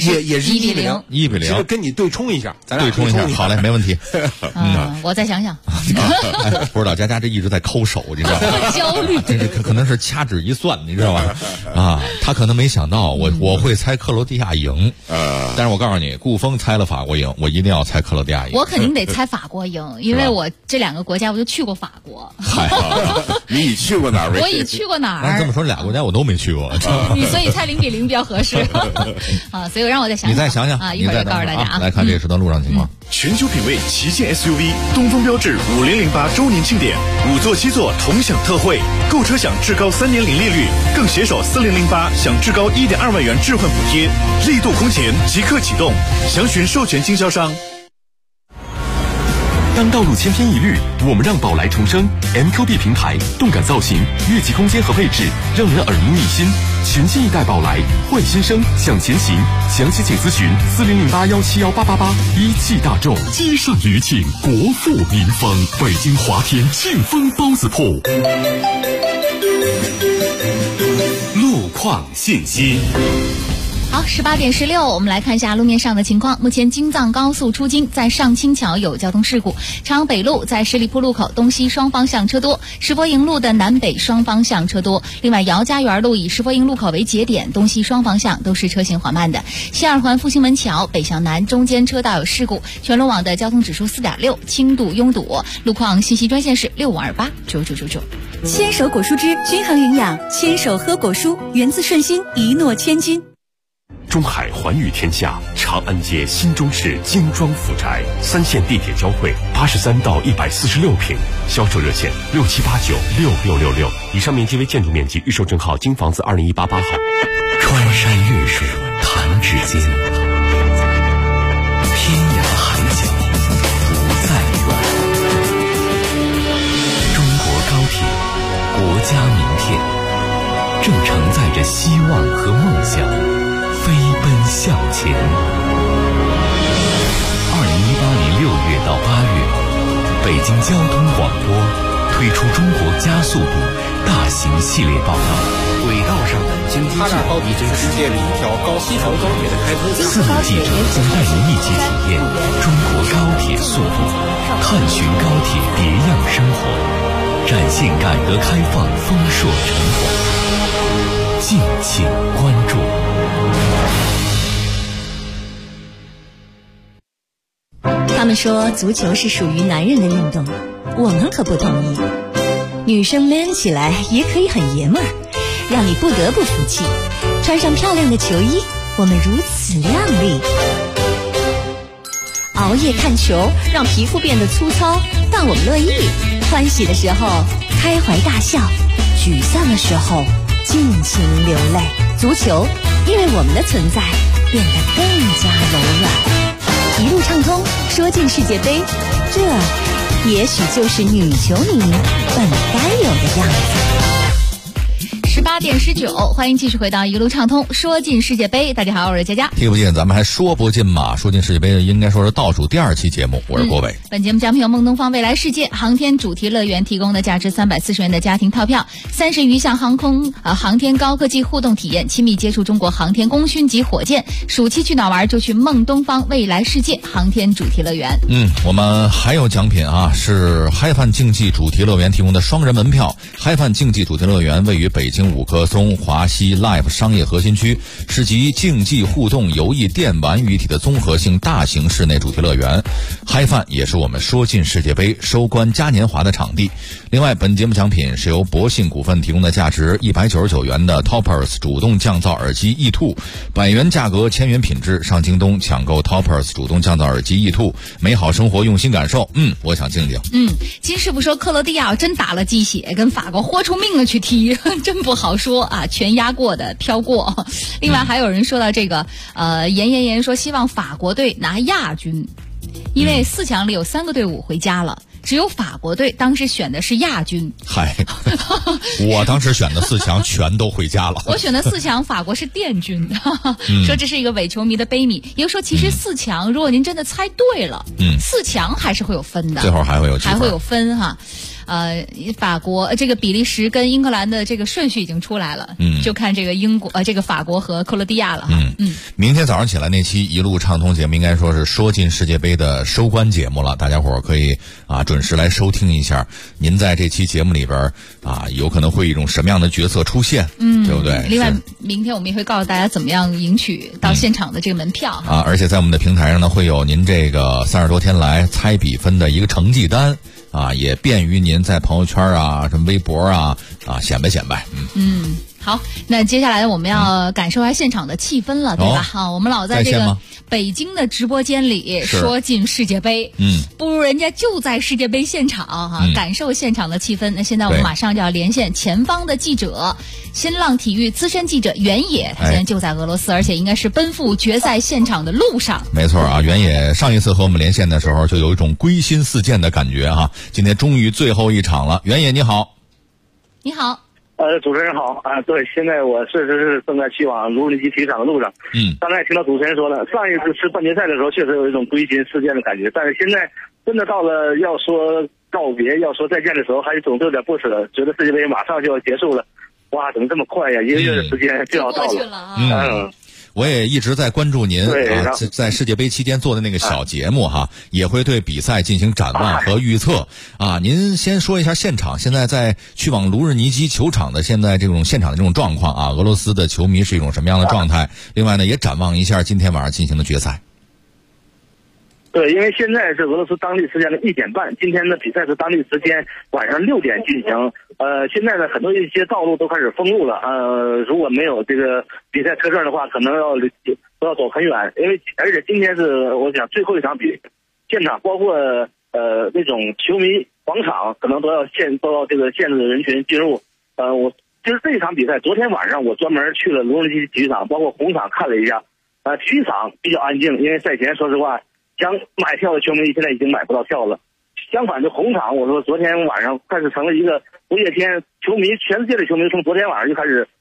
1-0，其实跟你对冲一下，咱俩对冲一下，好嘞，没问题。 我再想想。 不知道佳佳这一直在抠手，你知道吗？ 焦虑， 这可能是掐指一算，你知道吧？啊，他可能没想到我会猜克罗地亚赢，但是我告诉你，顾锋猜了法国赢，我一定要猜克罗地亚赢。 我肯定得猜法国赢，因为我这2个国家我就去过法国。 你已去过哪儿？ 我已去过哪儿？ 那这么说，2个国家我都没去过。 你所以猜0-0比较合适啊，所以让我再想想。 你再想想啊，一会儿就告诉大家啊。 来看这时段路上情况。 全球品味旗舰 SUV 东风标致5008周年庆典，5座7座同享特惠，购车享至高3年零利率，更携手4008享至高1.2万元置换补贴，力度空前即刻启动，详询授权经销商。 当道路千篇一律，我们让宝来重生。MQB 平台，动感造型，越级空间和配置，让人耳目一新。全新一代宝来，换新生，向前行。详细请咨询4008171888。一汽大众，机上余庆，国富民丰。北京华天庆丰包子铺。路况信息。 好，18:16，我们来看一下路面上的情况。目前京藏高速出京在上清桥有交通事故，长阳北路在十里铺路口东西双方向车多，石佛营路的南北双方向车多。另外，姚家园路以石佛营路口为节点，东西双方向都是车行缓慢的。西二环复兴门桥北向南中间车道有事故，全路网的交通指数4.6，轻度拥堵。路况信息专线是65289999。 牵手果蔬汁均衡营养，牵手喝果蔬，源自顺心，一诺千金。 中海环宇天下长安街新中式精装府宅，3线地铁交汇，83到146平，销售热线67896666。以上面积为建筑面积，预售证号京房子2188号。 穿山越水谈指间， 希望和梦想飞奔向前。2018年6月到8月，北京交通广播推出中国加速度大型系列报道。 轨道上的经济计划已经实现了一条西长高铁的开通。 4位记者将带您一起体验中国高铁速度，探寻高铁别样生活，展现改革开放丰硕成果。敬请关注。 他们说足球是属于男人的运动，我们可不同意。女生 man 起来也可以很爷们儿，让你不得不服气。穿上漂亮的球衣，我们如此靓丽。熬夜看球，让皮肤变得粗糙，但我们乐意。欢喜的时候开怀大笑，沮丧的时候尽情流泪。足球因为我们的存在变得更加柔软。一路畅通，说进世界杯，这也许就是女球迷本该有的样子。 18点19，欢迎继续回到一路畅通，说进世界杯。大家好，我是佳佳。 听不进，咱们还说不进嘛？说进世界杯应该说是倒数第2期节目，我是郭伟。 本节目奖品由梦东方未来世界航天主题乐园提供的价值340元的家庭套票，30余项航天高科技互动体验，亲密接触中国航天功勋级火箭。暑期去哪玩就去梦东方未来世界航天主题乐园。 我们还有奖品啊，是嗨饭竞技主题乐园提供的双人门票。嗨饭竞技主题乐园位于北京5棵松华西 Life 商业核心区，是集竞技互动游艺电玩于一体的综合性大型室内主题乐园。嗨饭也是我们说进世界杯收官嘉年华的场地。另外，本节目奖品是由博信股份提供的价值199元的 Toppers 主动降噪耳机 E2，100元价格1000元品质，上京东抢购 Toppers 主动降噪耳机 E2，美好生活用心感受。我想静静。 金师傅说克罗地亚真打了鸡血，跟法国豁出命了去踢，真不好说啊，全压过的飘过。另外还有人说到这个言说希望法国队拿亚军，因为4强里有3个队伍回家了，只有法国队当时选的是亚军。 嗨，我当时选的4强全都回家了。 我选的4强，法国是殿军。说这是一个伪球迷的悲悯。也就是说，其实4强，如果您真的猜对了，4强还是会有分的， 最后还会有分哈。法国这个比利时跟英格兰的这个顺序已经出来了，就看这个这个法国和克罗地亚了哈。 明天早上起来那期一路畅通节目应该说是说进世界杯的收官节目了，大家伙儿可以准时来收听一下。您在这期节目里边有可能会有一种什么样的角色出现，对不对？ 另外，明天我们也会告诉大家怎么样赢取到现场的这个门票而且在我们的平台上呢，会有您这个30多天来猜比分的一个成绩单。也便于您在朋友圈什么微博显摆显摆。 好，那接下来我们要感受一下现场的气氛了，对吧？我们老在这个北京的直播间里说进世界杯，不如人家就在世界杯现场感受现场的气氛。那现在我们马上就要连线前方的记者，新浪体育资深记者袁野，他现在就在俄罗斯，而且应该是奔赴决赛现场的路上。 没错袁野上一次和我们连线的时候，就有一种归心似箭的感觉今天终于最后一场了，袁野你好。 你好。 主持人好对，现在我确实是正在去往卢尼基体育场的路上。刚才也听到主持人说了，上一次吃半决赛的时候确实有一种归心似箭的感觉，但是现在真的到了要说告别要说再见的时候，还总是有点不舍，觉得世界杯马上就要结束了。哇，怎么这么快呀，1个月的时间就要到了。 我也一直在关注您在世界杯期间做的那个小节目也会对比赛进行展望和预测您先说一下现场现在在去往卢日尼基球场的现在这种现场的这种状况俄罗斯的球迷是一种什么样的状态？另外呢，也展望一下今天晚上进行的决赛。 对，因为现在是俄罗斯当地时间的1点半，今天的比赛是当地时间晚上6点进行。现在呢，很多一些道路都开始封路了。如果没有这个比赛车证的话，可能都要走很远。而且今天是我想最后一场比现场，包括那种球迷广场，可能都要这个限制人群进入。其实这一场比赛，昨天晚上我专门去了卢日尼基体育场，包括红场看了一下。体育场比较安静，因为赛前说实话，想买票的球迷现在已经买不到票了。相反，就红场，我说昨天晚上开始成了一个不夜天，球迷全世界的球迷从昨天晚上就开始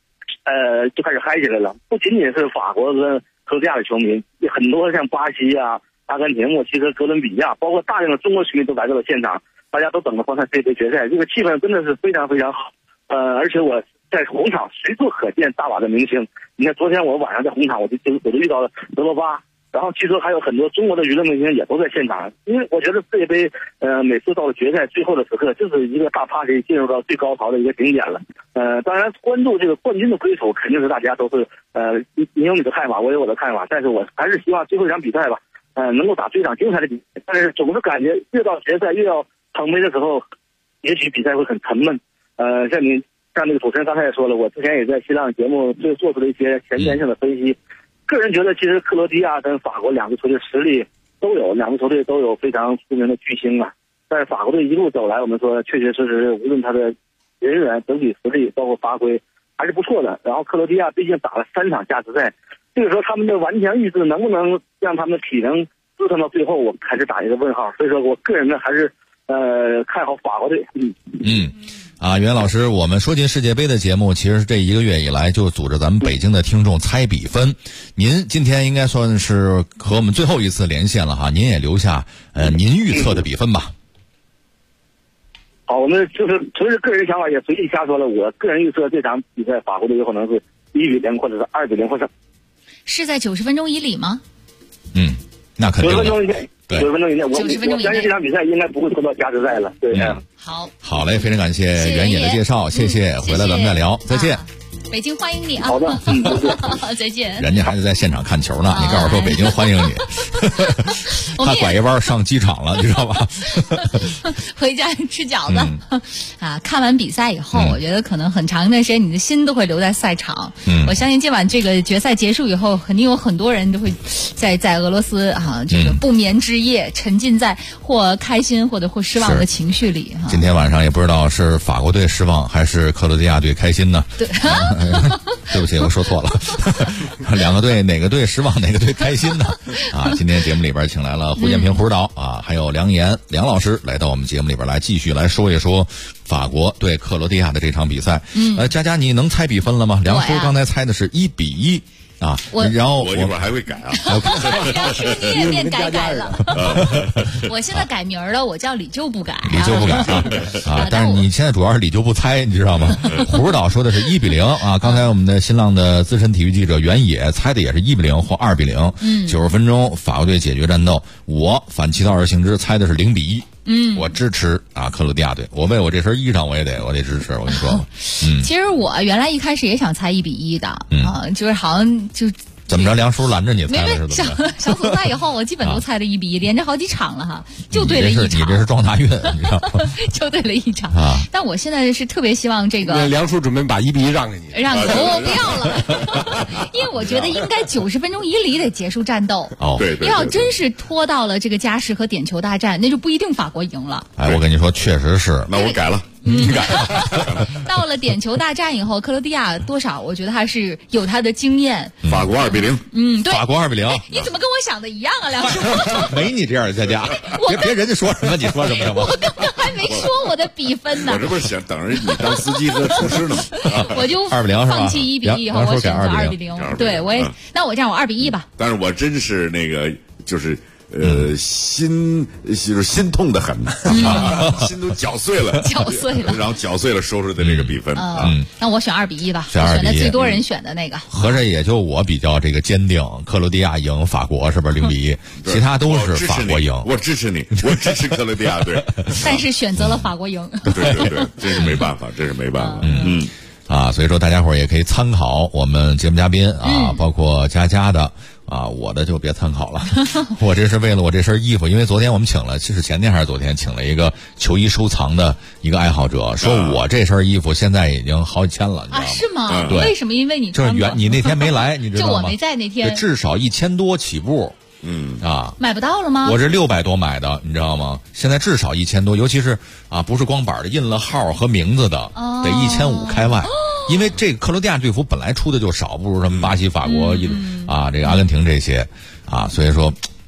就开始嗨起来了。不仅仅是法国跟克罗地亚的球迷，很多像巴西啊、阿根廷、墨西哥、哥伦比亚，包括大量的中国球迷都来到了现场，大家都等着观看世界杯决赛，这个气氛真的是非常非常好。而且我在红场随处可见大把的明星。你看昨天我晚上在红场，我就遇到了德罗巴，然后据说还有很多中国的娱乐明星也都在现场。因为我觉得世界杯每次到了决赛最后的时刻，就是一个大 party 进入到最高潮的一个顶点了。当然关注这个冠军的归属肯定是大家都是你有你的看法，我有我的看法，但是我还是希望最后一场比赛吧，能够打出一场精彩的比赛。但是总是感觉越到决赛越要捧杯的时候，也许比赛会很沉闷。像那个主持人刚才也说了，我之前也在新浪节目就做出了一些前瞻性的分析。个人觉得，其实克罗地亚跟法国两支球队实力都有，两支球队都有非常出名的巨星啊。但是法国队一路走来，我们说确确实实，无论他的人员、整体实力，包括发挥，还是不错的。然后克罗地亚毕竟打了3场加时赛，这个时候他们的顽强意志能不能让他们的体能支撑到最后，我还是打一个问号。所以说我个人呢还是看好法国队。 袁老师，我们说进世界杯的节目，其实这1个月以来就组织咱们北京的听众猜比分。您今天应该算是和我们最后一次连线了哈，您也留下您预测的比分吧。 好，我们就是纯是个人想法，也随意瞎说了。我个人预测这场比赛法国队有可能是1-0或者是2-0获胜。 是在90分钟以里吗？ 那肯定的。90分钟以内。 90分钟以内，我相信这场比赛应该不会拖到加时赛了。对， 好嘞，非常感谢袁野的介绍，谢谢，回来咱们再聊，再见。 北京欢迎你啊！ 好的， 再见。 人家还是在现场看球呢，你告诉说北京欢迎你。他拐一弯上机场了，你知道吧？ 回家吃饺子看完比赛以后，我觉得可能很长一段时间你的心都会留在赛场。我相信今晚这个决赛结束以后，肯定有很多人都会在俄罗斯这个不眠之夜，沉浸在或开心或者或失望的情绪里。 今天晚上也不知道是法国队失望还是克罗地亚队开心呢？ 对。 对不起，我说错了。两个队哪个队失望哪个队开心呢？今天节目里边请来了胡建平胡指导还有梁岩梁老师来到我们节目里边来继续来说一说法国对克罗地亚的这场比赛。佳佳你能猜比分了吗？梁叔刚才猜的是1-1。然后我一会儿还会改啊。 你也变改了。我现在改名了，我叫李就不改。 李就不改但是你现在主要是李就不猜，你知道吗？胡指导说的是1-0刚才我们的新浪的资深体育记者袁野猜的也是1-0或2-0。90分钟法国队解决战斗，我反其道而行之猜的是0-1。我支持克罗地亚队，我为我这身衣裳我也得支持，我跟你说。 其实我原来一开始也想猜1-1的就是好像就怎么着，梁叔拦着你猜了是怎么着？ 小组赛以后，我基本都猜了1-1，连着好几场了哈，就对了一场。 你这是撞大运，你知道吗？ 就对了一场但我现在是特别希望这个。 梁叔准备把1-1让给你， 让给我不要了，因为我觉得应该90分钟以里得结束战斗。 对， 要真是拖到了这个加时和点球大战，那就不一定法国赢了。 我跟你说，确实是。 那我改了。 到了点球大战以后，克罗地亚多少我觉得还是有他的经验。 法国2-0。 对， 法国2-0。 你怎么跟我想的一样啊，梁叔？ 没你这样的佳佳，别人家说什么你说什么。 我刚刚还没说我的比分呢。 我这不是想等着你当司机和厨师呢吗？ 我就 2-0 放弃1-1以后，我选择2-0。对，我也，那我这样我2-1吧。 但是我真是那个就是心痛的很心都搅碎了，然后搅碎了收出的这个比分那我选2-1吧， 选的最多人选的那个。 合着也就我比较这个坚定，克罗地亚赢法国是不是0-1？其他都是法国赢。 我支持你，我支持克罗地亚队， 但是选择了法国赢。 对，这是没办法，这是没办法。所以说大家伙儿也可以参考我们节目嘉宾包括佳佳的。我的就别参考了，我这是为了我这身衣服，因为昨天我们请了，其实前天还是昨天请了一个球衣收藏的一个爱好者，说我这身衣服现在已经好几千了， 是吗？ 对， 为什么？因为你就是你那天没来，你知道吗？ 就我没在那天， 至少1000多起步。 买不到了吗？ 我这600多买的，你知道吗？现在至少1000多，尤其是不是光板的，印了号和名字的，得1500开外。因为这个克罗地亚队服本来出的就少，不如什么巴西、法国这个阿根廷这些所以说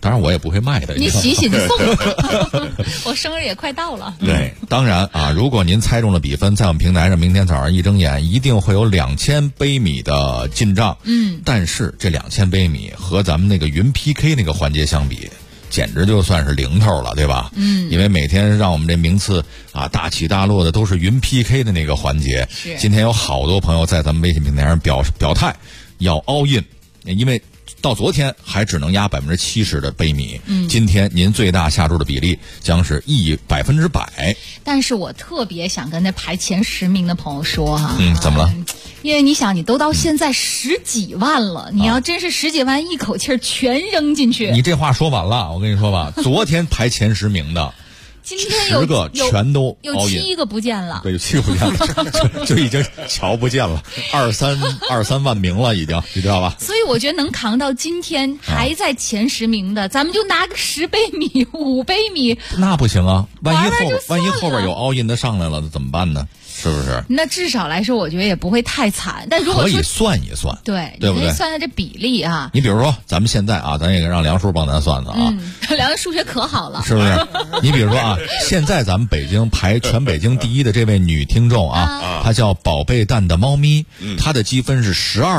当然我也不会卖的。 你洗洗就送我，我生日也快到了。 对，当然啊，如果您猜中了比分，在我们平台上明天早上一睁眼一定会有2000杯米的进账。但是这2000杯米和咱们那个云 PK 那个环节相比，简直就算是零头了，对吧？因为每天让我们这名次啊大起大落的都是云 PK 的那个环节。今天有好多朋友在咱们微信平台上表态要 all in， 因为到昨天还只能压70%的杯米，今天您最大下注的比例将是100%。 但是我特别想跟那排前10名的朋友说哈， 怎么了？ 因为你想，你都到现在10几万了，你要真是10几万一口气儿全扔进去， 你这话说完了，我跟你说吧，昨天排前10名的。 今天有 10个全都有7个不见了， 对，有7个不见了，就已经瞧不见了，23万名了，已经，你知道吧？ 所以我觉得能扛到今天还在前10名的，咱们就拿个10杯米、5杯米， 那不行啊！万一后边有 all in 的上来了，那怎么办呢？是不是？ 那至少来说，我觉得也不会太惨。但如果可以算一算， 对不对？ 算算这比例啊。 你比如说，咱们现在啊，咱也让梁叔帮咱算算啊。 梁叔数学可好了， 是不是？你比如说啊，现在咱们北京排全北京第一的这位女听众啊，她叫宝贝蛋的猫咪，她的积分是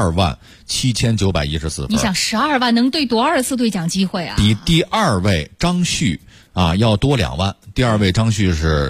127914分。 你想12万能兑多少次兑奖机会啊？ 比第2位张旭啊要多2万，第2位张旭是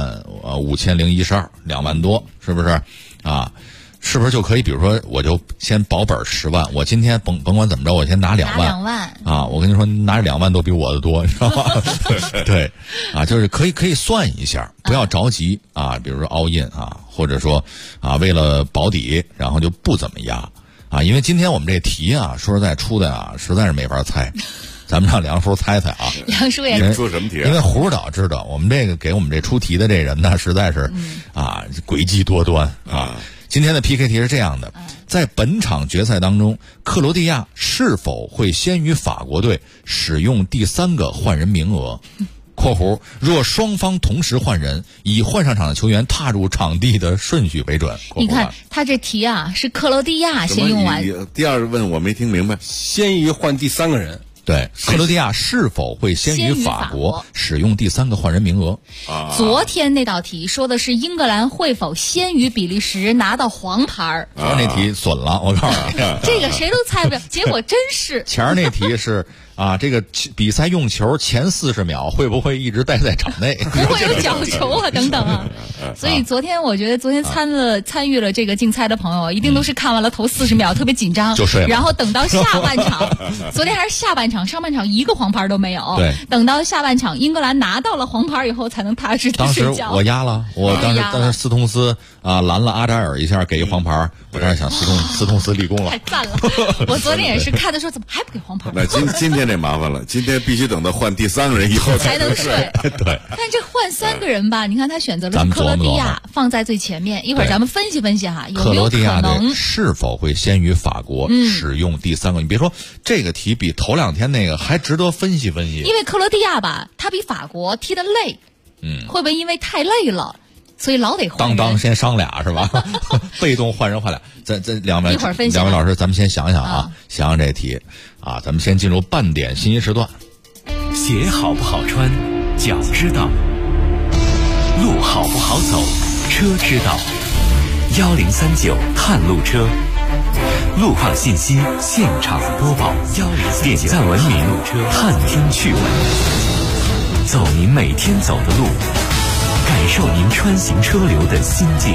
105012，2万多，是不是啊？是不是就可以？比如说，我就先保本10万，我今天甭管怎么着，我先拿2万。 2万啊！我跟你说，拿着2万都比我的多，你知道吗？对，啊，就是可以算一下，不要着急啊。比如说 all in 啊，或者说啊，为了保底，然后就不怎么压啊。因为今天我们这题啊，说实在出的啊，实在是没法猜。咱们让梁叔猜猜啊， 梁叔也出什么题？ 因为葫芦岛知道我们这个给我们这出题的这人呢，实在是啊诡计多端啊。今天的 PK 题是这样的，在本场决赛当中，克罗地亚是否会先于法国队使用第3个换人名额？括弧若双方同时换人，以换上场的球员踏入场地的顺序为准。 你看他这题啊，是克罗地亚先用完。 第二问我没听明白， 先于换第3个人。 对，克罗地亚是否会先于法国使用第3个换人名额？ 昨天那道题说的是英格兰会否先于比利时拿到黄牌。 前那题损了，我告诉你， 这个谁都猜不了，结果真是。 前那题是啊，这个比赛用球前40秒会不会一直待在场内？ 不会有角球啊，等等啊。所以我觉得昨天参与了这个竞猜的朋友，一定都是看完了头40秒特别紧张， 就睡了。 然后等到下半场，昨天还是下半场，上半场1个黄牌都没有。 对， 等到下半场，英格兰拿到了黄牌以后，才能踏实的睡觉。 当时我压了，当时斯通斯啊拦了阿扎尔一下，给一黄牌。我当时想斯通斯立功了， 太赞了。我昨天也是看的时候，怎么还不给黄牌？ 那今天这麻烦了，今天必须等到换第3个人以后才能睡。 对， 但这换3个人吧，你看他选择了克罗地亚放在最前面，一会儿咱们分析分析哈，有没有可能是否会先于法国使用第3个？你别说这个题比头2天那个还值得分析分析。 因为克罗地亚吧，他比法国踢得累，会不会因为太累了？所以老得换人， 当先伤俩是吧？被动换人换俩，这两位老师，咱们先想想啊，想想这题啊，咱们先进入半点信息时段。 鞋好不好穿，脚知道；路好不好走，车知道。1039探路车，路况信息现场播报，点赞文明探听趣闻，走您每天走的路。感受您穿行车流的心境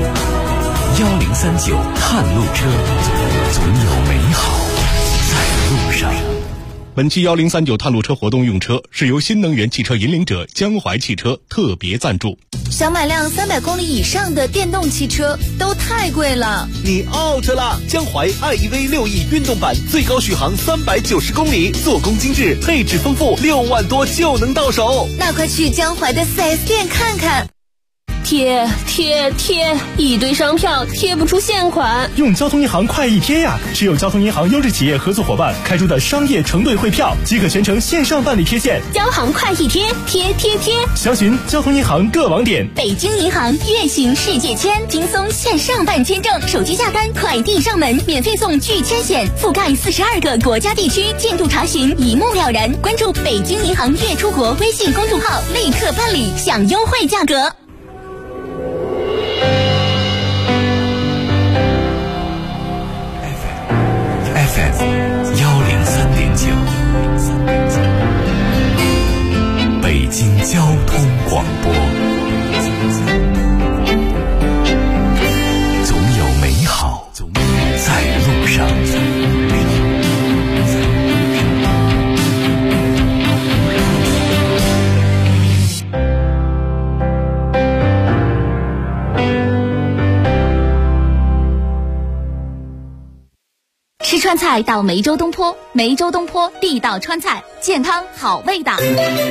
，1039探路车，总有美好在路上。 本期1039探路车活动用车是由新能源汽车引领者江淮汽车特别赞助。 想买辆300公里以上的电动汽车都太贵了， 你 out 了！江淮 iEV 6E 运动版最高续航390公里，做工精致，配置丰富，6万多就能到手。 那快去江淮的 4S 店看看。 贴，一堆商票贴不出现款。 用交通银行快易贴呀，持有交通银行优质企业合作伙伴开出的商业承兑汇票，即可全程线上办理贴现。 交行快易贴，贴。 详询交通银行各网点。 北京银行月行世界签，轻松线上办签证，手机下单，快递上门，免费送拒签险，覆盖42个国家地区，进度查询一目了然。关注北京银行月出国微信公众号，立刻办理，享优惠价格。 FM 103.9，北京交通广播，总有美好在路上。 吃川菜到梅州东坡，梅州东坡地道川菜，健康好味道。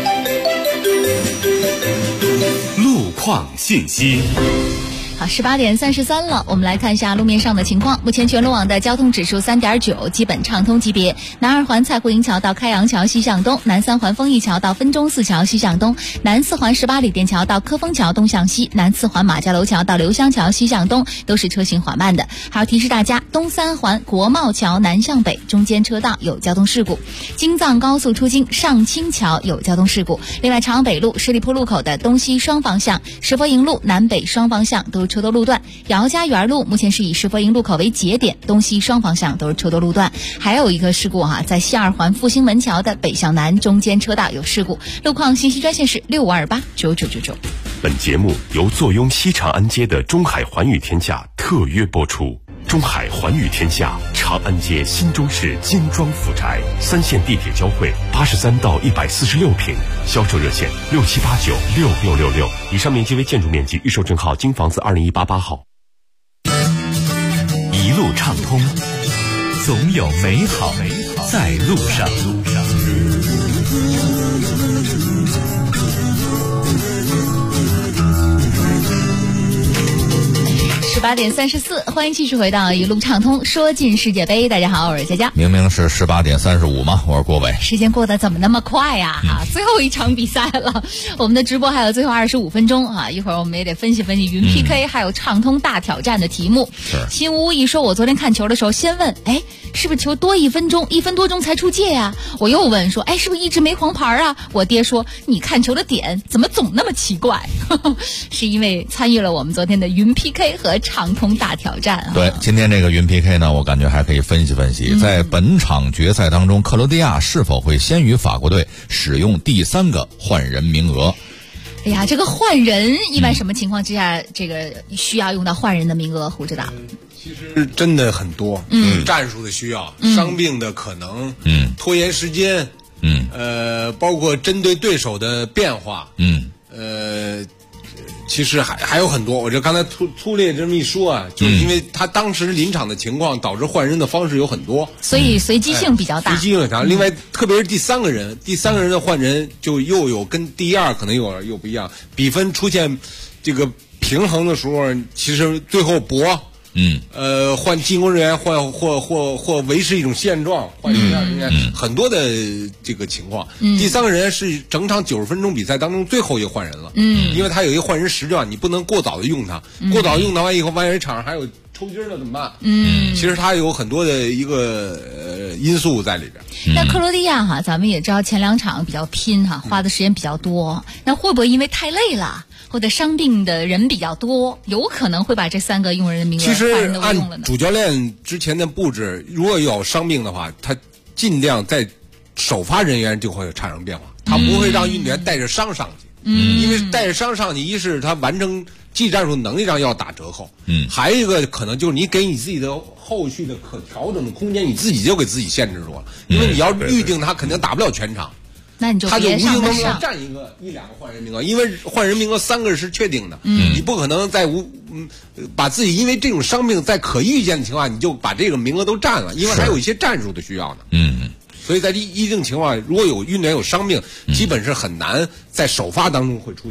路况信息。 好，18点33了，我们来看一下路面上的情况。目前全路网的交通指数3.9，基本畅通级别。南二环蔡胡营桥到开阳桥西向东，南三环丰益桥到分钟寺桥西向东，南四环18里店桥到科丰桥东向西，南四环马家楼桥到刘香桥西向东都是车行缓慢的。还要提示大家，东三环国贸桥南向北中间车道有交通事故，京藏高速出京上清桥有交通事故。另外，长安北路十里铺路口的东西双方向，石佛营路南北双方向都车多路段，姚家园路目前是以石佛营路口为节点，东西双方向都是车多路段。还有一个事故在西二环复兴门桥的北向南中间车道有事故。路况信息专线是65289999。 本节目由坐拥西长安街的中海环宇天下特约播出。中海环宇天下，长安街新中市金庄府宅，3线地铁交汇，83到146平，销售热线67896666。以上面积为建筑面积，预售证号京房子2018-8号。 一路畅通，总有美好在路上。 18点34，欢迎继续回到一路畅通，说进世界杯。大家好，我是佳佳。 明明是18点35嘛，我是郭伟。 时间过得怎么那么快呀？最后一场比赛了，我们的直播还有最后25分钟啊！一会儿我们也得分析分析云 PK 还有畅通大挑战的题目。新吴一说，我昨天看球的时候先问，是不是球多1分钟，1分多钟才出界呀？我又问说，是不是一直没黄牌啊？我爹说，你看球的点怎么总那么奇怪？是因为参与了我们昨天的云 PK 和畅通大挑战。 对，今天这个云 PK 呢，我感觉还可以分析分析，在本场决赛当中，克罗地亚是否会先于法国队使用第3个换人名额？ 哎呀，这个换人一般什么情况之下，这个需要用到换人的名额？胡指导。 其实真的很多，战术的需要，伤病的可能，拖延时间，包括针对对手的变化，其实还有很多。我这刚才粗略这么一说啊，就是因为他当时临场的情况导致换人的方式有很多， 所以随机性比较大。 随机性强，另外特别是第三个人的换人就又有跟第二可能又不一样，比分出现这个平衡的时候，其实最后搏。换进攻人员，换或维持一种现状，换第二人员，很多的这个情况。第三个人是整场90分钟比赛当中最后一个换人了，因为他有一个换人时段，你不能过早的用他，过早用他完以后，万一场上还有抽筋了怎么办？其实他有很多的一个因素在里边。 那克罗地亚咱们也知道前2场比较拼花的时间比较多，那会不会因为太累了？或者伤病的人比较多，有可能会把这3个用人的名额换人都用了呢？ 按主教练之前的布置，如果有伤病的话，他尽量在首发人员就会产生变化，他不会让运动员带着伤上去，因为带着伤上去，一是他完成技战术能力上要打折扣，还有一个可能就是你给你自己的后续的可调整的空间，你自己就给自己限制住了，因为你要预定他肯定打不了全场。 那你就他就无形当中上占1-2个换人名额，因为换人名额3个是确定的，你不可能在把自己因为这种伤病在可预见的情况下，你就把这个名额都占了，因为还有一些战术的需要呢。所以在一定情况，如果有运动员有伤病，基本是很难在首发当中会出现的。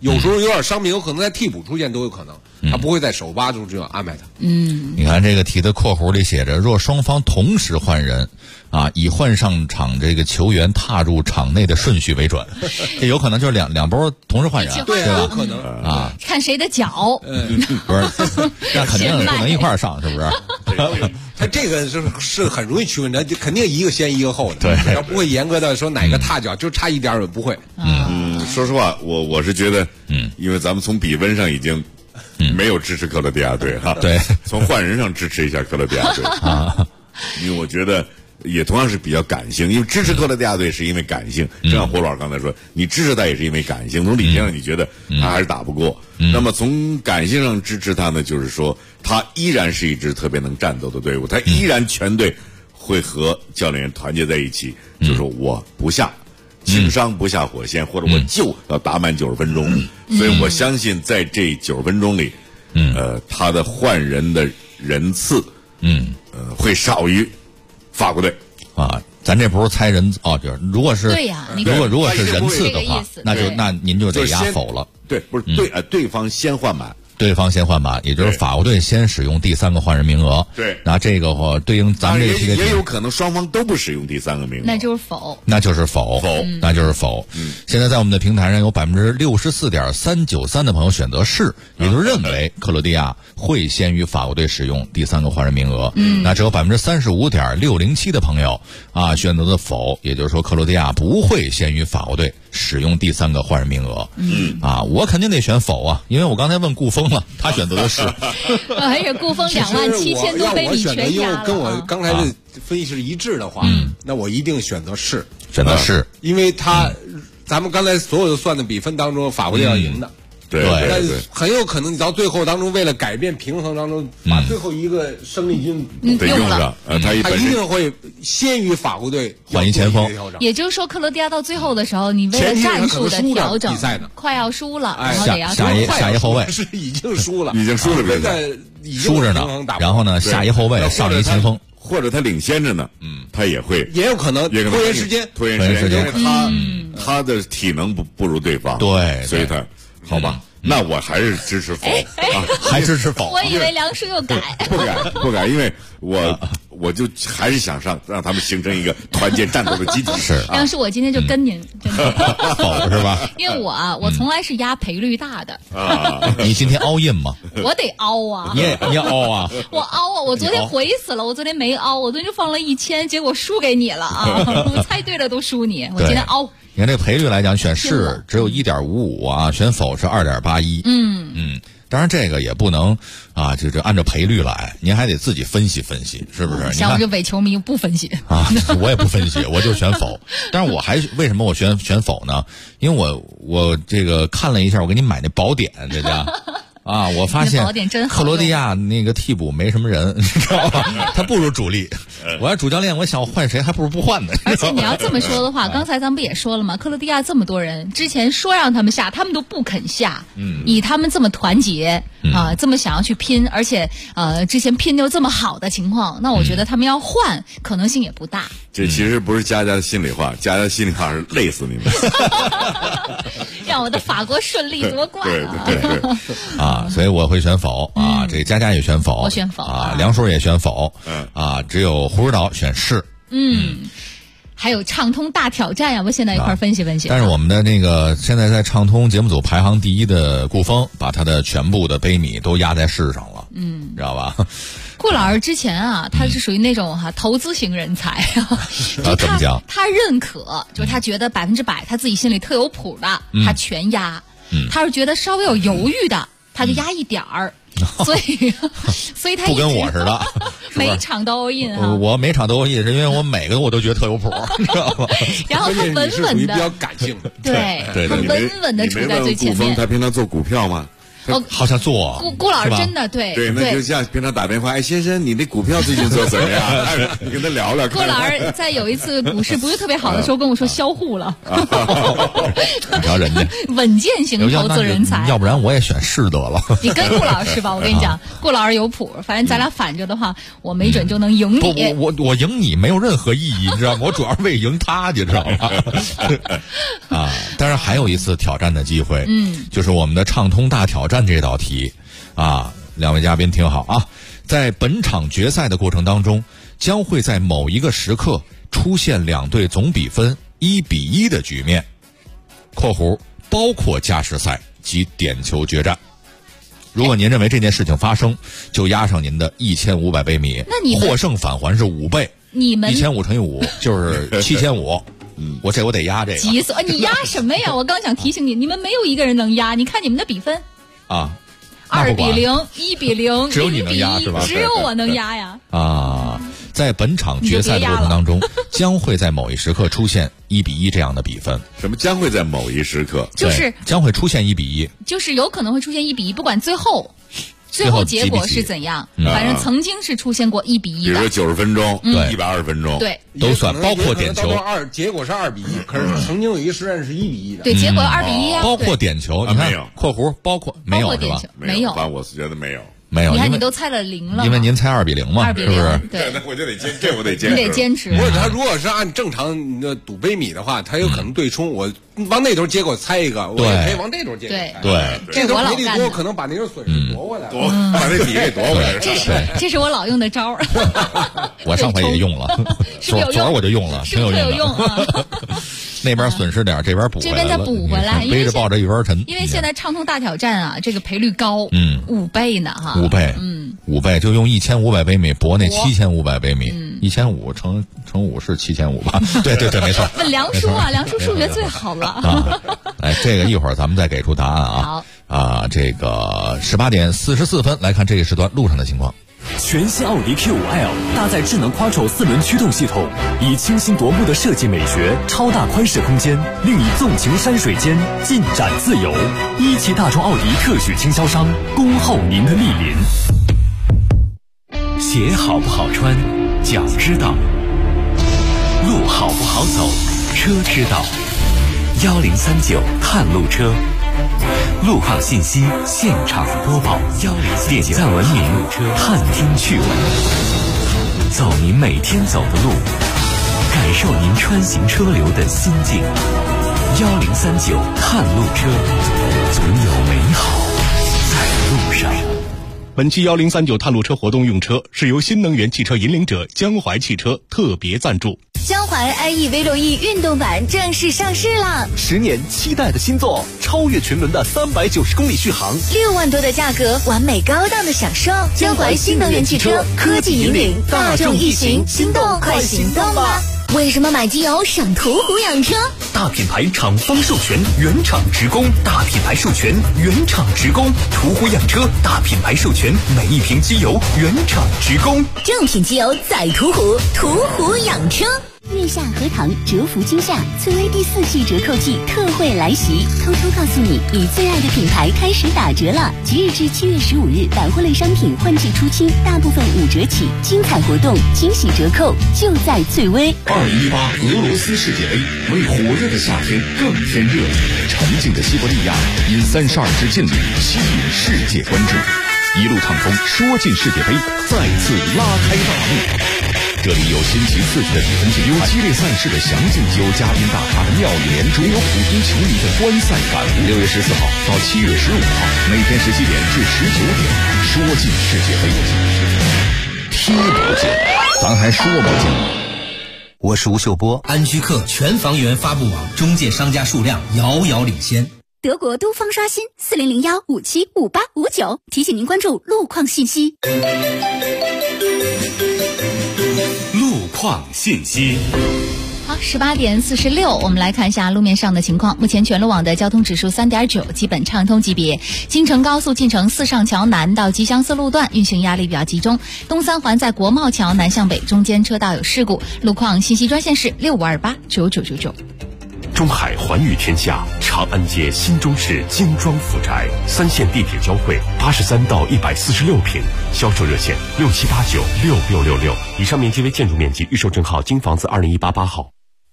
有时候有点伤病，有可能在替补出现都有可能，他不会在首发中这样安排他。 你看这个题的括弧里写着，若双方同时换人，以换上场这个球员踏入场内的顺序为准，这有可能就是两波同时换人， 对，有可能看谁的脚， 不是，那肯定不能一块儿上，是不是？ 他这个是很容易区分的，就肯定一个先一个后的， 对， 他不会严格的说哪个踏脚就差一点儿，不会。 说实话，我是觉得，因为咱们从比分上已经没有支持克罗地亚队哈， 对， 从换人上支持一下克罗地亚队因为我觉得也同样是比较感性，因为支持克罗地亚队是因为感性，正像胡老师刚才说，你支持他也是因为感性，从理性上你觉得他还是打不过，那么从感性上支持他呢，就是说他依然是一支特别能战斗的队伍，他依然全队会和教练员团结在一起，就是说我不下轻伤不下火线，或者我就要打满90分钟，所以我相信在这90分钟里，他的换人的人次，会少于法国队咱这不是猜人就是如果是对呀， 如果是人次的话，那您就得压否了。 对，不是对方先换满。 对方先换满，也就是法国队先使用第3个换人名额。 对， 那这个话对应咱们这个题也有可能双方都不使用第3个名额， 那就是否。 那就是否。现在在我们的平台上有64.393%的朋友选择是，也就是认为克罗地亚会先于法国队使用第3个换人名额。那只有35.607%的朋友选择的否，也就是说克罗地亚不会先于法国队使用第3个换人名额。我肯定得选否因为我刚才问顾峰了，他选择的是。 而且顾峰27000多杯你全压了。 跟我刚才的分析是一致的话，那我一定选择是。 选择是， 因为咱们刚才所有的算的比分当中，法国队要赢的。 对， 但很有可能你到最后当中，为了改变平衡当中，把最后一个生力军得用上，他一定会先于法国队换一前锋。 也就是说，克罗地亚到最后的时候，你为了战术的调整，快要输了，然后得要下一后卫是已经输了， 已经输了， 现在输着呢。然后呢，下一后卫上一前锋， 或者他领先着呢，他也有可能拖延时间， 他的体能不如对方， 对， 所以他。好吧，那我还是支持否还支持否。 我以为梁叔又改， 不改，因为我就还是想让他们形成一个团结战斗的集体。 是梁叔，我今天就跟您真的否是吧？ 因为我从来是压赔率大的你今天all in吗？ 我得凹你也凹啊？ 我凹我昨天悔死了，我昨天没凹，我昨天就放了1000，结果输给你了我猜对了都输你，我今天凹。 你看这赔率来讲，选是只有1.55选否是2.81。当然这个也不能就是按照赔率来，您还得自己分析分析，是不是？ 像我这伪球迷不分析我也不分析，我就选否。但是我为什么我选否呢？因为我这个看了一下，我给你买那宝典，这家。我发现克罗地亚那个替补没什么人，你知道吧？他不如主力。我要主教练，我想我换谁，还不如不换呢。 而且你要这么说的话，刚才咱们不也说了吗？克罗地亚这么多人，之前说让他们下，他们都不肯下。以他们这么团结这么想要去拼，而且之前拼就这么好的情况，那我觉得他们要换可能性也不大。 这其实不是佳佳的心里话，佳佳的心里话是累死你们。 让我的法国顺利夺冠。 对。 所以我会选否这个佳佳也选否， 我选否梁叔也选否，只有胡指导选是。 还有畅通大挑战，要不现在一块分析分析。 但是我们的那个现在在畅通节目组排行第1的顾峰，把他的全部的杯米都压在市上了，知道吧？ 顾老师之前他是属于那种投资型人才怎么讲？ 他认可，就是他觉得100%他自己心里特有谱的，他全压。他是觉得稍微有犹豫的，他就压一点儿。所以他不跟我似的， 每场都 all in 我每场都 all in 是因为我每个我都觉得特有谱，你知道吗？ 然后他稳稳的， 比较感性的， 对，他稳稳的处在最前面。 他平常做股票吗？ 好像做顾老师真的对， 那就像平常打电话，哎，先生，你那股票最近做怎么样？你跟他聊聊。 顾老师在有一次股市不是特别好的时候跟我说销户了， 你瞧人家稳健型投资人才， 要不然我也选世德了。 你跟顾老师吧，我跟你讲，顾老师有谱，反正咱俩反着的话，我没准就能赢你。 我赢你没有任何意义，你知道吗？我主要是为赢他，你知道吗？啊，当然还有一次挑战的机会，就是我们的畅通大挑战这道题啊，两位嘉宾听好啊，在本场决赛的过程当中，将会在某一个时刻出现两队总比分1-1的局面（括弧包括加时赛及点球决战）。如果您认为这件事情发生，就押上您的1500杯米， 那你获胜返还是5倍。 你们 1500乘以5就是7500。我得压这个。 急死！你压什么呀？我刚想提醒你，你们没有一个人能压。你看你们的比分啊 ，2-0、1-0， 只有你能压是吧？ 只有我能压呀。 啊，在本场决赛的过程当中，将会在某一时刻出现1-1这样的比分。 什么将会在某一时刻？ 就是将会出现1-1， 就是有可能会出现1-1，不管最后结果是怎样，反正曾经是出现过1-1的。比如说90分钟，对，120分钟， 对， 都算，包括点球。 结果是2-1，可是曾经有一个实验是1-1的。 对，结果2-1啊， 包括点球，你看（括弧包括没有是吧？ 没有， 反正我是觉得没有。 没有， 你看你都猜了0了， 因为您猜2-0嘛，是不是？ 对， 那我就得坚持， 你得坚持。 不是他如果是按正常的赌杯米的话，他有可能对冲，我往那头结果猜一个，我也可以往那头结果猜。 对， 这头赔率多，可能把那种损失夺回来， 把那米给夺回来。 这是我老用的招儿。 我上回也用了，昨儿我就用了，挺有用啊。那边损失点，这边补回来， 这边再补回来， 背着抱着一边沉。 因为现在畅通大挑战啊，这个赔率高，5倍呢哈 ，5倍，5倍，就用1500杯米博那7500杯米，1500乘5是7500吧？对，没错。 问梁叔啊，梁叔数学最好了啊！哎，这个一会儿咱们再给出答案啊。 好啊，这个18点44分来看这个时段路上的情况。 全新奥迪 Q5L 搭载智能 Quattro 4轮驱动系统，以清新夺目的设计美学、超大宽适空间，令你纵情山水间，尽展自由。一汽大众奥迪特许经销商，恭候您的莅临。鞋好不好穿，脚知道；路好不好走，车知道。1039探路车。路况信息现场播报，点赞文明，探听趣闻，走您每天走的路，感受您穿行车流的心境。1039探路车，总有美好在路上。 本期1039探路车活动用车是由新能源汽车引领者江淮汽车特别赞助。 江淮 iE V6E 运动版正式上市了 ，10年期待的新作，超越群伦的390公里续航 ，6万多的价格，完美高档的享受。江淮新能源汽车科技引领大众一行，心动快行动吧！为什么买机油省途虎养车？ 大品牌厂方授权，原厂直供；大品牌授权，原厂直供。途虎养车大品牌授权，每一瓶机油原厂直供。 正品机油在途虎，途虎养车。 月下荷塘折福今夏翠微第4季折扣季特惠来袭，偷偷告诉你，你最爱的品牌开始打折了！即日至7月15日，百货类商品换季出清，大部分5折起，精彩活动、惊喜折扣就在翠微。 2018俄罗斯世界杯，为火热的夏天更添热情。沉静的西伯利亚因32支劲旅吸引世界关注，一路畅通，说进世界杯再次拉开大幕。这里有新奇刺激的比分解，有激烈赛事的详尽，有嘉宾大咖的妙语连珠，有普通球迷的观赛感悟。6月14号到7月15号，每天17点至19点，说进世界杯，踢不进，咱还说不进。 我是吴秀波，安居客全房源发布网中介商家数量遥遥领先。 德国东方刷新4001575859，提醒您关注路况信息。 路况信息。 好，18点46，我们来看一下路面上的情况。目前全路网的交通指数3.9，基本畅通级别。京城高速进城四上桥南到吉祥寺路段运行压力比较集中。东三环在国贸桥南向北中间车道有事故。路况信息专线是65289999。 中海环宇天下，长安街新中式精装府宅，3线地铁交汇，83到146平，销售热线67896666。以上面积为建筑面积，预售证号京房子20188号。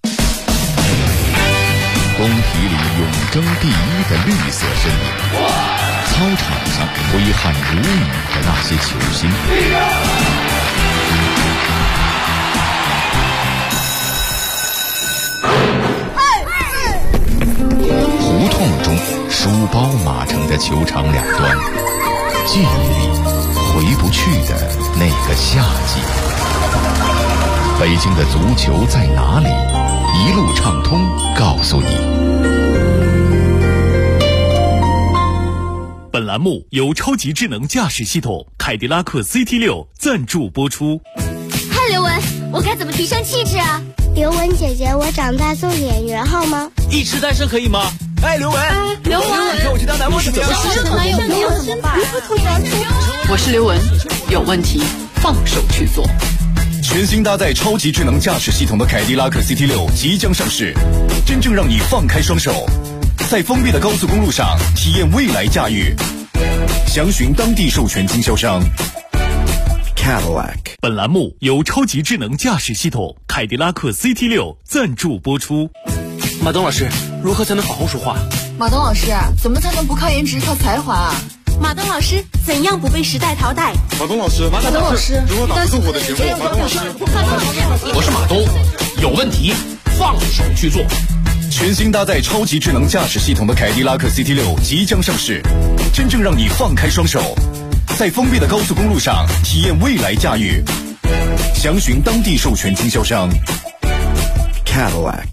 工体里永争第一的绿色身影，操场上挥汗如雨的那些球星，胡同中书包码成的球场两端，记忆里回不去的那个夏季。北京的足球在哪里？一路畅通告诉你。 本栏目由超级智能驾驶系统凯迪拉克 CT6 赞助播出。 嗨，刘雯，我该怎么提升气质啊？ 刘雯姐姐，我长大做演员好吗？ 一直单身可以吗？哎，刘雯， 刘雯， 陪我去当男模怎么样？ 我是刘雯，有问题放手去做。 全新搭载超级智能驾驶系统的凯迪拉克 CT6 即将上市，真正让你放开双手，在封闭的高速公路上体验未来驾驭。详询当地授权经销商。Cadillac。 本栏目由超级智能驾驶系统凯迪拉克 CT6 赞助播出。 马东老师，如何才能好好说话？ 马东老师，怎么才能不靠颜值靠才华啊？ 马东老师，怎样不被时代淘汰？ 马东老师， 马东老师， 如何打出我的节目？马东老师， 我是马东，有问题放手去做。 全新搭载超级智能驾驶系统的凯迪拉克 CT6 即将上市，真正让你放开双手，在封闭的高速公路上体验未来驾驭。详询当地授权经销商。Cadillac。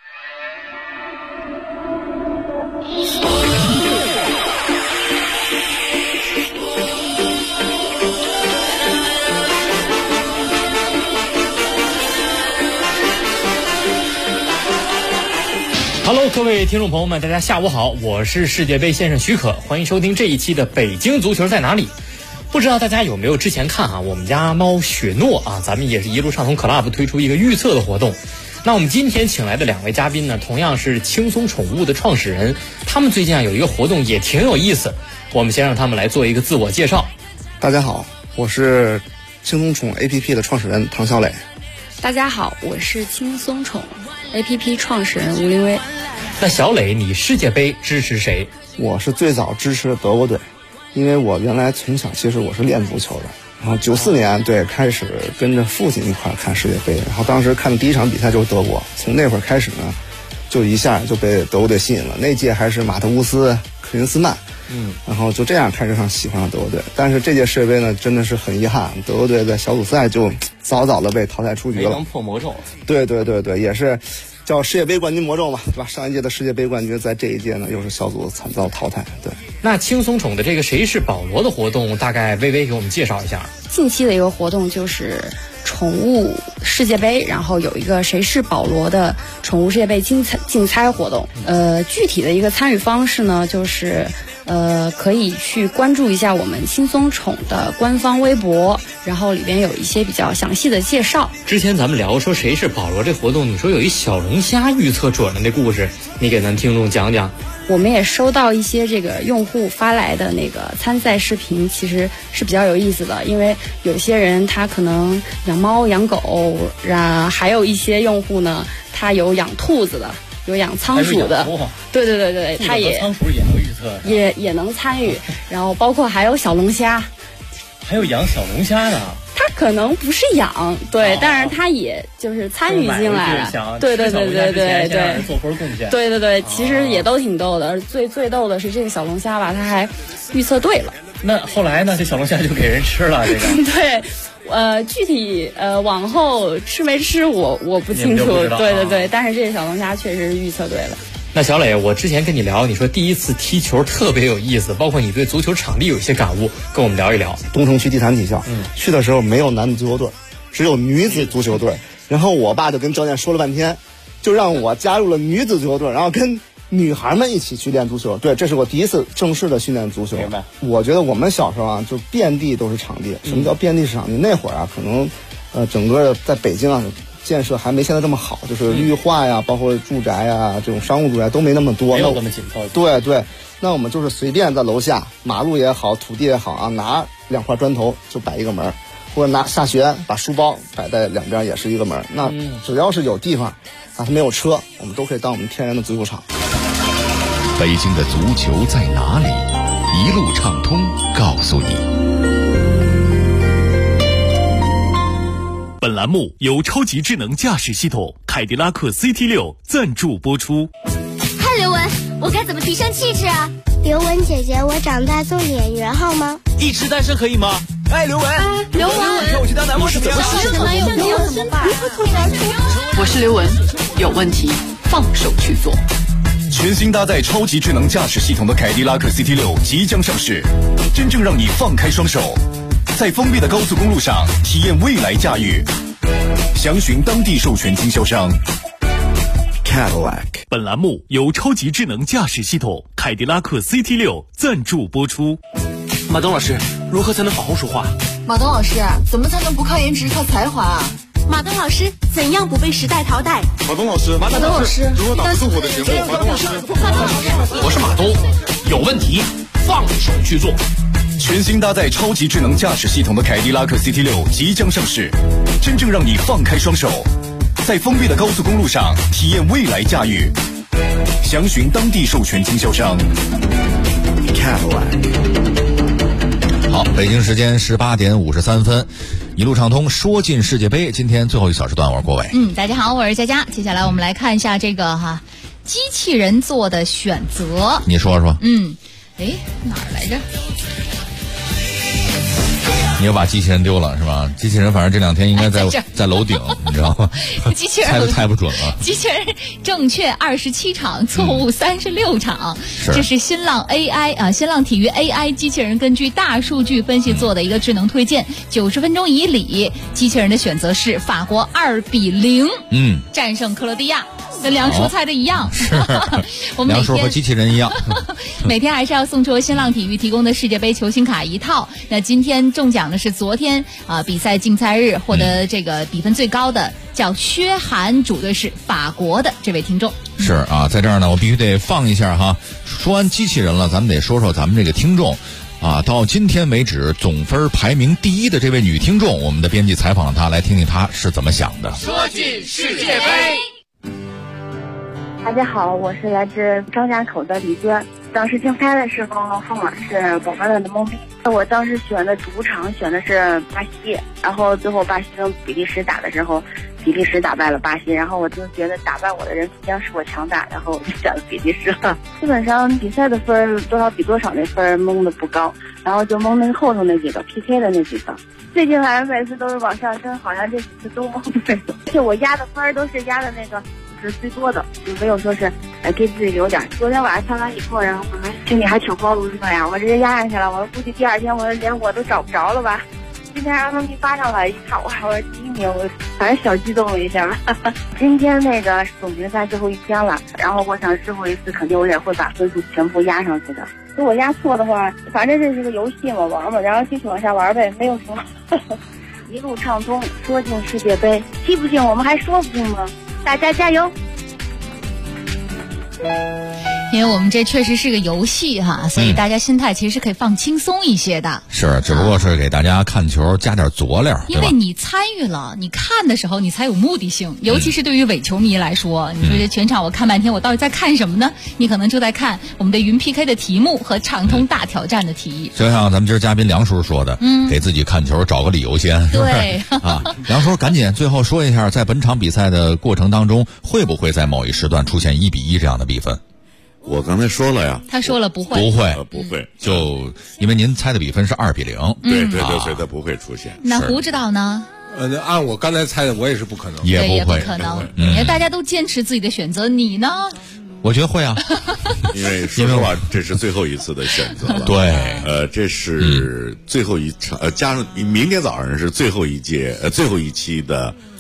Hello， 各位听众朋友们，大家下午好，我是世界杯先生许可，欢迎收听这一期的北京足球在哪里。不知道大家有没有之前看我们家猫雪诺咱们也是一路畅通 Club 推出一个预测的活动。那我们今天请来的两位嘉宾呢，同样是轻松宠物的创始人，他们最近有一个活动也挺有意思，我们先让他们来做一个自我介绍。 大家好，我是轻松宠 APP 的创始人唐小磊。 大家好，我是轻松宠 APP 创始人吴林威。 那小磊，你世界杯支持谁？ 我是最早支持德国队，因为我原来从小其实我是练足球的，然后94年开始跟着父亲一块看世界杯，然后当时看的第一场比赛就是德国，从那会儿开始呢，就一下就被德国队吸引了。那届还是马特乌斯、克林斯曼，然后就这样开始上喜欢了德国队。但是这届世界杯呢，真的是很遗憾，德国队在小组赛就早早的被淘汰出局了， 没能破魔咒。 对，也是叫世界杯冠军魔咒嘛，对吧？上一届的世界杯冠军在这一届呢又是小组惨遭淘汰。对， 那轻松宠的这个谁是保罗的活动，大概微微给我们介绍一下。 近期的一个活动就是宠物世界杯，然后有一个谁是保罗的宠物世界杯竞猜活动。具体的一个参与方式呢，就是可以去关注一下我们轻松宠的官方微博，然后里边有一些比较详细的介绍。 之前咱们聊说谁是保罗这活动，你说有一小龙虾预测准了那故事，你给咱听众讲讲。 我们也收到一些这个用户发来的那个参赛视频，其实是比较有意思的，因为有些人他可能养猫养狗，还有一些用户呢，他有养兔子的，有养仓鼠的，对，他也仓鼠也能预测， 也能参与，然后包括还有小龙虾， 还有养小龙虾的。 他可能不是养，对，但是他也就是参与进来了，对，做波贡献， 对，其实也都挺逗的。最逗的是这个小龙虾吧，他还预测对了。 那后来呢？这小龙虾就给人吃了，这个对，具体往后吃没吃我不清楚，对，但是这个小龙虾确实是预测对了。 那小磊，我之前跟你聊，你说第一次踢球特别有意思，包括你对足球场地有一些感悟，跟我们聊一聊。 东城区地坛体校，去的时候没有男子足球队，只有女子足球队。然后我爸就跟教练说了半天，就让我加入了女子足球队，然后跟女孩们一起去练足球。对，这是我第一次正式的训练足球。 明白。 我觉得我们小时候就遍地都是场地。什么叫遍地是场地？那会儿可能整个在北京建设还没现在这么好，就是绿化呀，包括住宅呀，这种商务住宅都没那么多， 没有那么紧凑。 对对，那我们就是随便在楼下，马路也好，土地也好啊，拿2块砖头就摆一个门，或者拿下学把书包摆在两边也是一个门。那只要是有地方啊，它没有车，我们都可以当我们天然的足球场。 北京的足球在哪里？一路畅通告诉你。 本栏目由超级智能驾驶系统凯迪拉克 CT6 赞助播出。 嗨，刘雯，我该怎么提升气质啊？ 刘雯姐姐，我长大做演员好吗？ 一直单身可以吗？哎，刘雯， 刘雯， 看我去当男模怎么样？ 男友不要怎么办？不脱而出。 我是刘雯，有问题放手去做。 全新搭载超级智能驾驶系统的凯迪拉克 CT6 即将上市，真正让你放开双手，在封闭的高速公路上体验未来驾驭。详询当地授权经销商。Cadillac。本栏目由超级智能驾驶系统凯迪拉克 CT6 赞助播出。 马东老师，如何才能好好说话？ 马东老师，怎么才能不靠颜值靠才华啊？ 马东老师，怎样不被时代淘汰？ 马东老师， 马东老师， 如何打不住我的节目？马东老师， 我是马东，有问题放手去做。 全新搭载超级智能驾驶系统的凯迪拉克 CT6 即将上市，真正让你放开双手，在封闭的高速公路上体验未来驾驭。详询当地授权经销商。Cadillac。 好，北京时间18点53分，一路畅通说进世界杯。今天最后一小时段，我是郭伟。 大家好，我是佳佳。接下来我们来看一下这个机器人做的选择。 你说说。 哪儿来着？ 你又把机器人丢了是吧？机器人反正这2天应该在楼顶，你知道吗？ 机器人猜的太不准了。 机器人正确27场，错误36场。这是新浪 AI 新浪体育 AI 机器人根据大数据分析做的一个智能推荐。90分钟以里，机器人的选择是法国2-0，战胜克罗地亚。跟梁叔猜的一样， 是我们梁叔和机器人一样。 每天还是要送出新浪体育提供的世界杯球星卡1套。那今天中奖的是昨天比赛竞赛日获得这个比分最高的，叫薛涵，主队是法国的这位听众。 是啊，在这儿呢，我必须得放一下哈。说完机器人了，咱们得说说咱们这个听众。到今天为止总分排名第1的这位女听众，我们的编辑采访了她，来听听她是怎么想的。 说进世界杯。 大家好，我是来自张家口的李娟。当时竞猜的时候，号码是宝宝的蒙咪。我当时选的主场选的是巴西，然后最后巴西跟比利时打的时候，比利时打败了巴西，然后我就觉得打败我的人必将是我强大，然后我就选了比利时了。基本上比赛的分多少比多少那分蒙的不高，然后就蒙那后头那几个 PK 的那几个。最近好像每次都是往上升，好像这几次都蒙对了。而且我压的分都是压的那个是最多的，就没有说是给自己留点。昨天晚上看完以后，然后我们心里还挺慌，我说呀，我直接压下去了，我估计第2天我连我都找不着了吧。今天让他们一发上来一看，我说第1名，我反正小激动了一下。今天那个总决赛最后一天了，然后我想最后一次肯定我也会把分数全部压上去的。如果压错的话，反正这是个游戏嘛，玩嘛，然后继续往下玩呗，没有什么。一路畅通，说进世界杯，信不信我们还说不定呢。大家加油！ 因为我们这确实是个游戏所以大家心态其实可以放轻松一些的。 是，只不过是给大家看球加点佐料。 因为你参与了，你看的时候你才有目的性，尤其是对于伪球迷来说，你说这全场我看半天，我到底在看什么呢？你可能就在看我们的云 PK 的题目和畅通大挑战的题。 就像咱们今儿嘉宾梁叔说的，给自己看球找个理由先，是不是？ 对梁叔赶紧最后说一下，在本场比赛的过程当中，会不会在某一时段出现1-1这样的比分？ 我刚才说了呀， 他说了不会， 不会， 就因为您猜的比分是2-0， 对，所以它不会出现。 那胡指导呢？ 按我刚才猜的，我也是不可能， 也不可能。因为大家都坚持自己的选择，你呢？ 我觉得会啊， 因为说实话，这是最后一次的选择了。 对， 这是最后一场，加上明天早上是最后一期的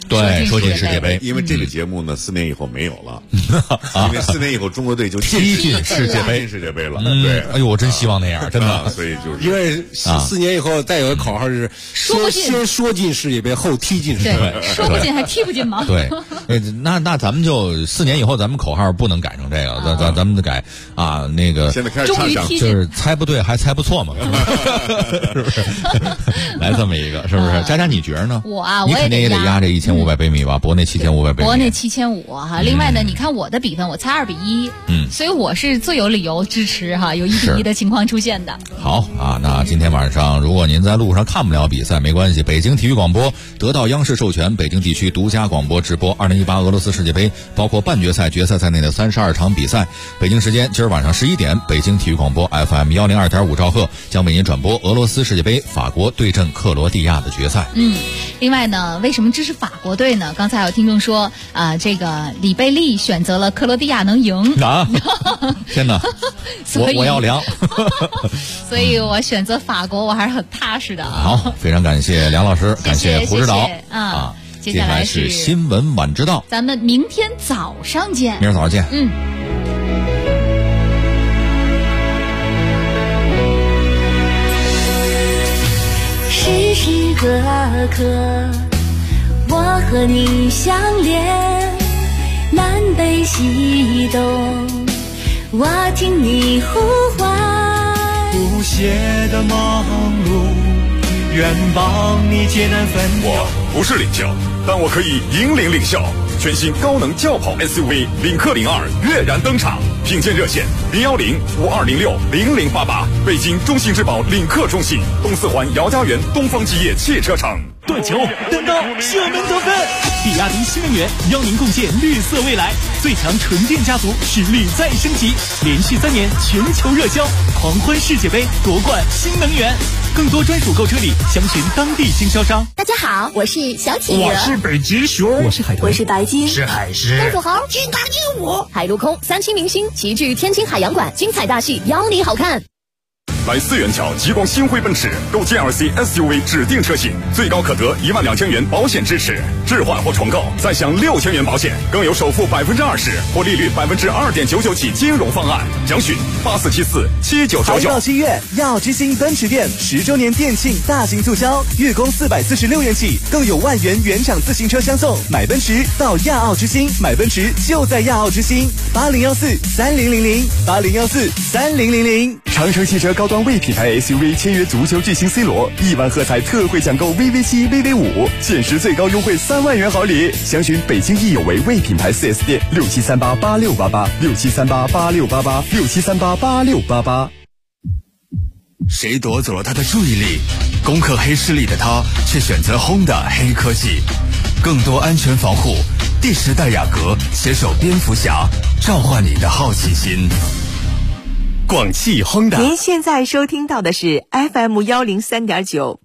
对，说进世界杯， 因为这个节目呢，4年以后没有了，因为4年以后中国队就踢进世界杯了。对， 哎呦，我真希望那样，真的。 所以就是因为4年以后再有个口号是先说进世界杯，后踢进世界杯。 说不进还踢不进吗？ 对，那咱们就4年以后，咱们口号不能改成这个，咱们得改啊，那个现在开始唱上， 就是猜不对还猜不错嘛，是不是？来这么一个，是不是？佳佳，你觉得呢？你肯定也得压这1500杯米吧？国内7500杯米。 国内7500哈。另外呢，你看我的比分，我猜2比1，所以我是最有理由支持哈，有1比1的情况出现的。 好啊，那今天晚上如果您在路上看不了比赛，没关系，北京体育广播得到央视授权，北京地区独家广播直播2018俄罗斯世界杯，包括半决赛、决赛在内的32场比赛。北京时间今儿晚上11点，北京体育广播 FM 102.5兆赫将为您转播俄罗斯世界杯法国对阵克罗地亚的决赛。 另外呢，为什么支持法国队呢？刚才有听众说这个里贝利选择了克罗地亚能赢啊！天哪，我要凉。 所以我选择法国，我还是很踏实的。 好，非常感谢梁老师，感谢胡指导啊。接下来是新闻晚知道， 咱们明天早上见。 明儿早上见。 时时刻刻，我和你相连，南北西东，我听你呼唤。 不懈的忙碌，愿帮你艰难奋斗。 我不是领教，但我可以引领领校。全新高能轿跑 SUV 领克02跃然登场，品鉴热线010-5206-0088，北京中信质保领克中心，东四环姚家园东方基业汽车城。 断球、单刀、射门得分，比亚迪新能源邀您共建绿色未来，最强纯电家族实力再升级，连续3年全球热销，狂欢世界杯夺冠新能源。更多专属购车礼，详询当地经销商。 大家好，我是小企鹅， 我是北极熊， 我是海豚，我是白鲸， 是海狮， 公主猴，金刚鹦鹉，海陆空3栖明星齐聚天津海洋馆，精彩大戏邀你好看。 来4元桥极光星辉奔驰购 GLC SUV 指定车型，最高可得12000元保险支持，置换或重购再享6000元保险，更有首付20%或利率2.99%起金融方案。详询84747999。 还到7月，亚奥之星奔驰店10周年店庆大型促销，月供446元起，更有万元原厂自行车相送。买奔驰到亚奥之星，买奔驰就在亚奥之星，80143000，80143000。 长城汽车高端 V 品牌 SUV 签约足球巨星 C 罗，1万喝彩特惠抢购 VV7、VV5，限时最高优惠3万元好礼。详询北京易有为 V 品牌 4S 店，67388688，67388688，67388688。 谁夺走了他的注意力？攻克黑势力的他，却选择 Honda 黑科技，更多安全防护。第10代雅阁携手蝙蝠侠，召唤你的好奇心。 广汽 Honda。您现在收听到的是 FM103.9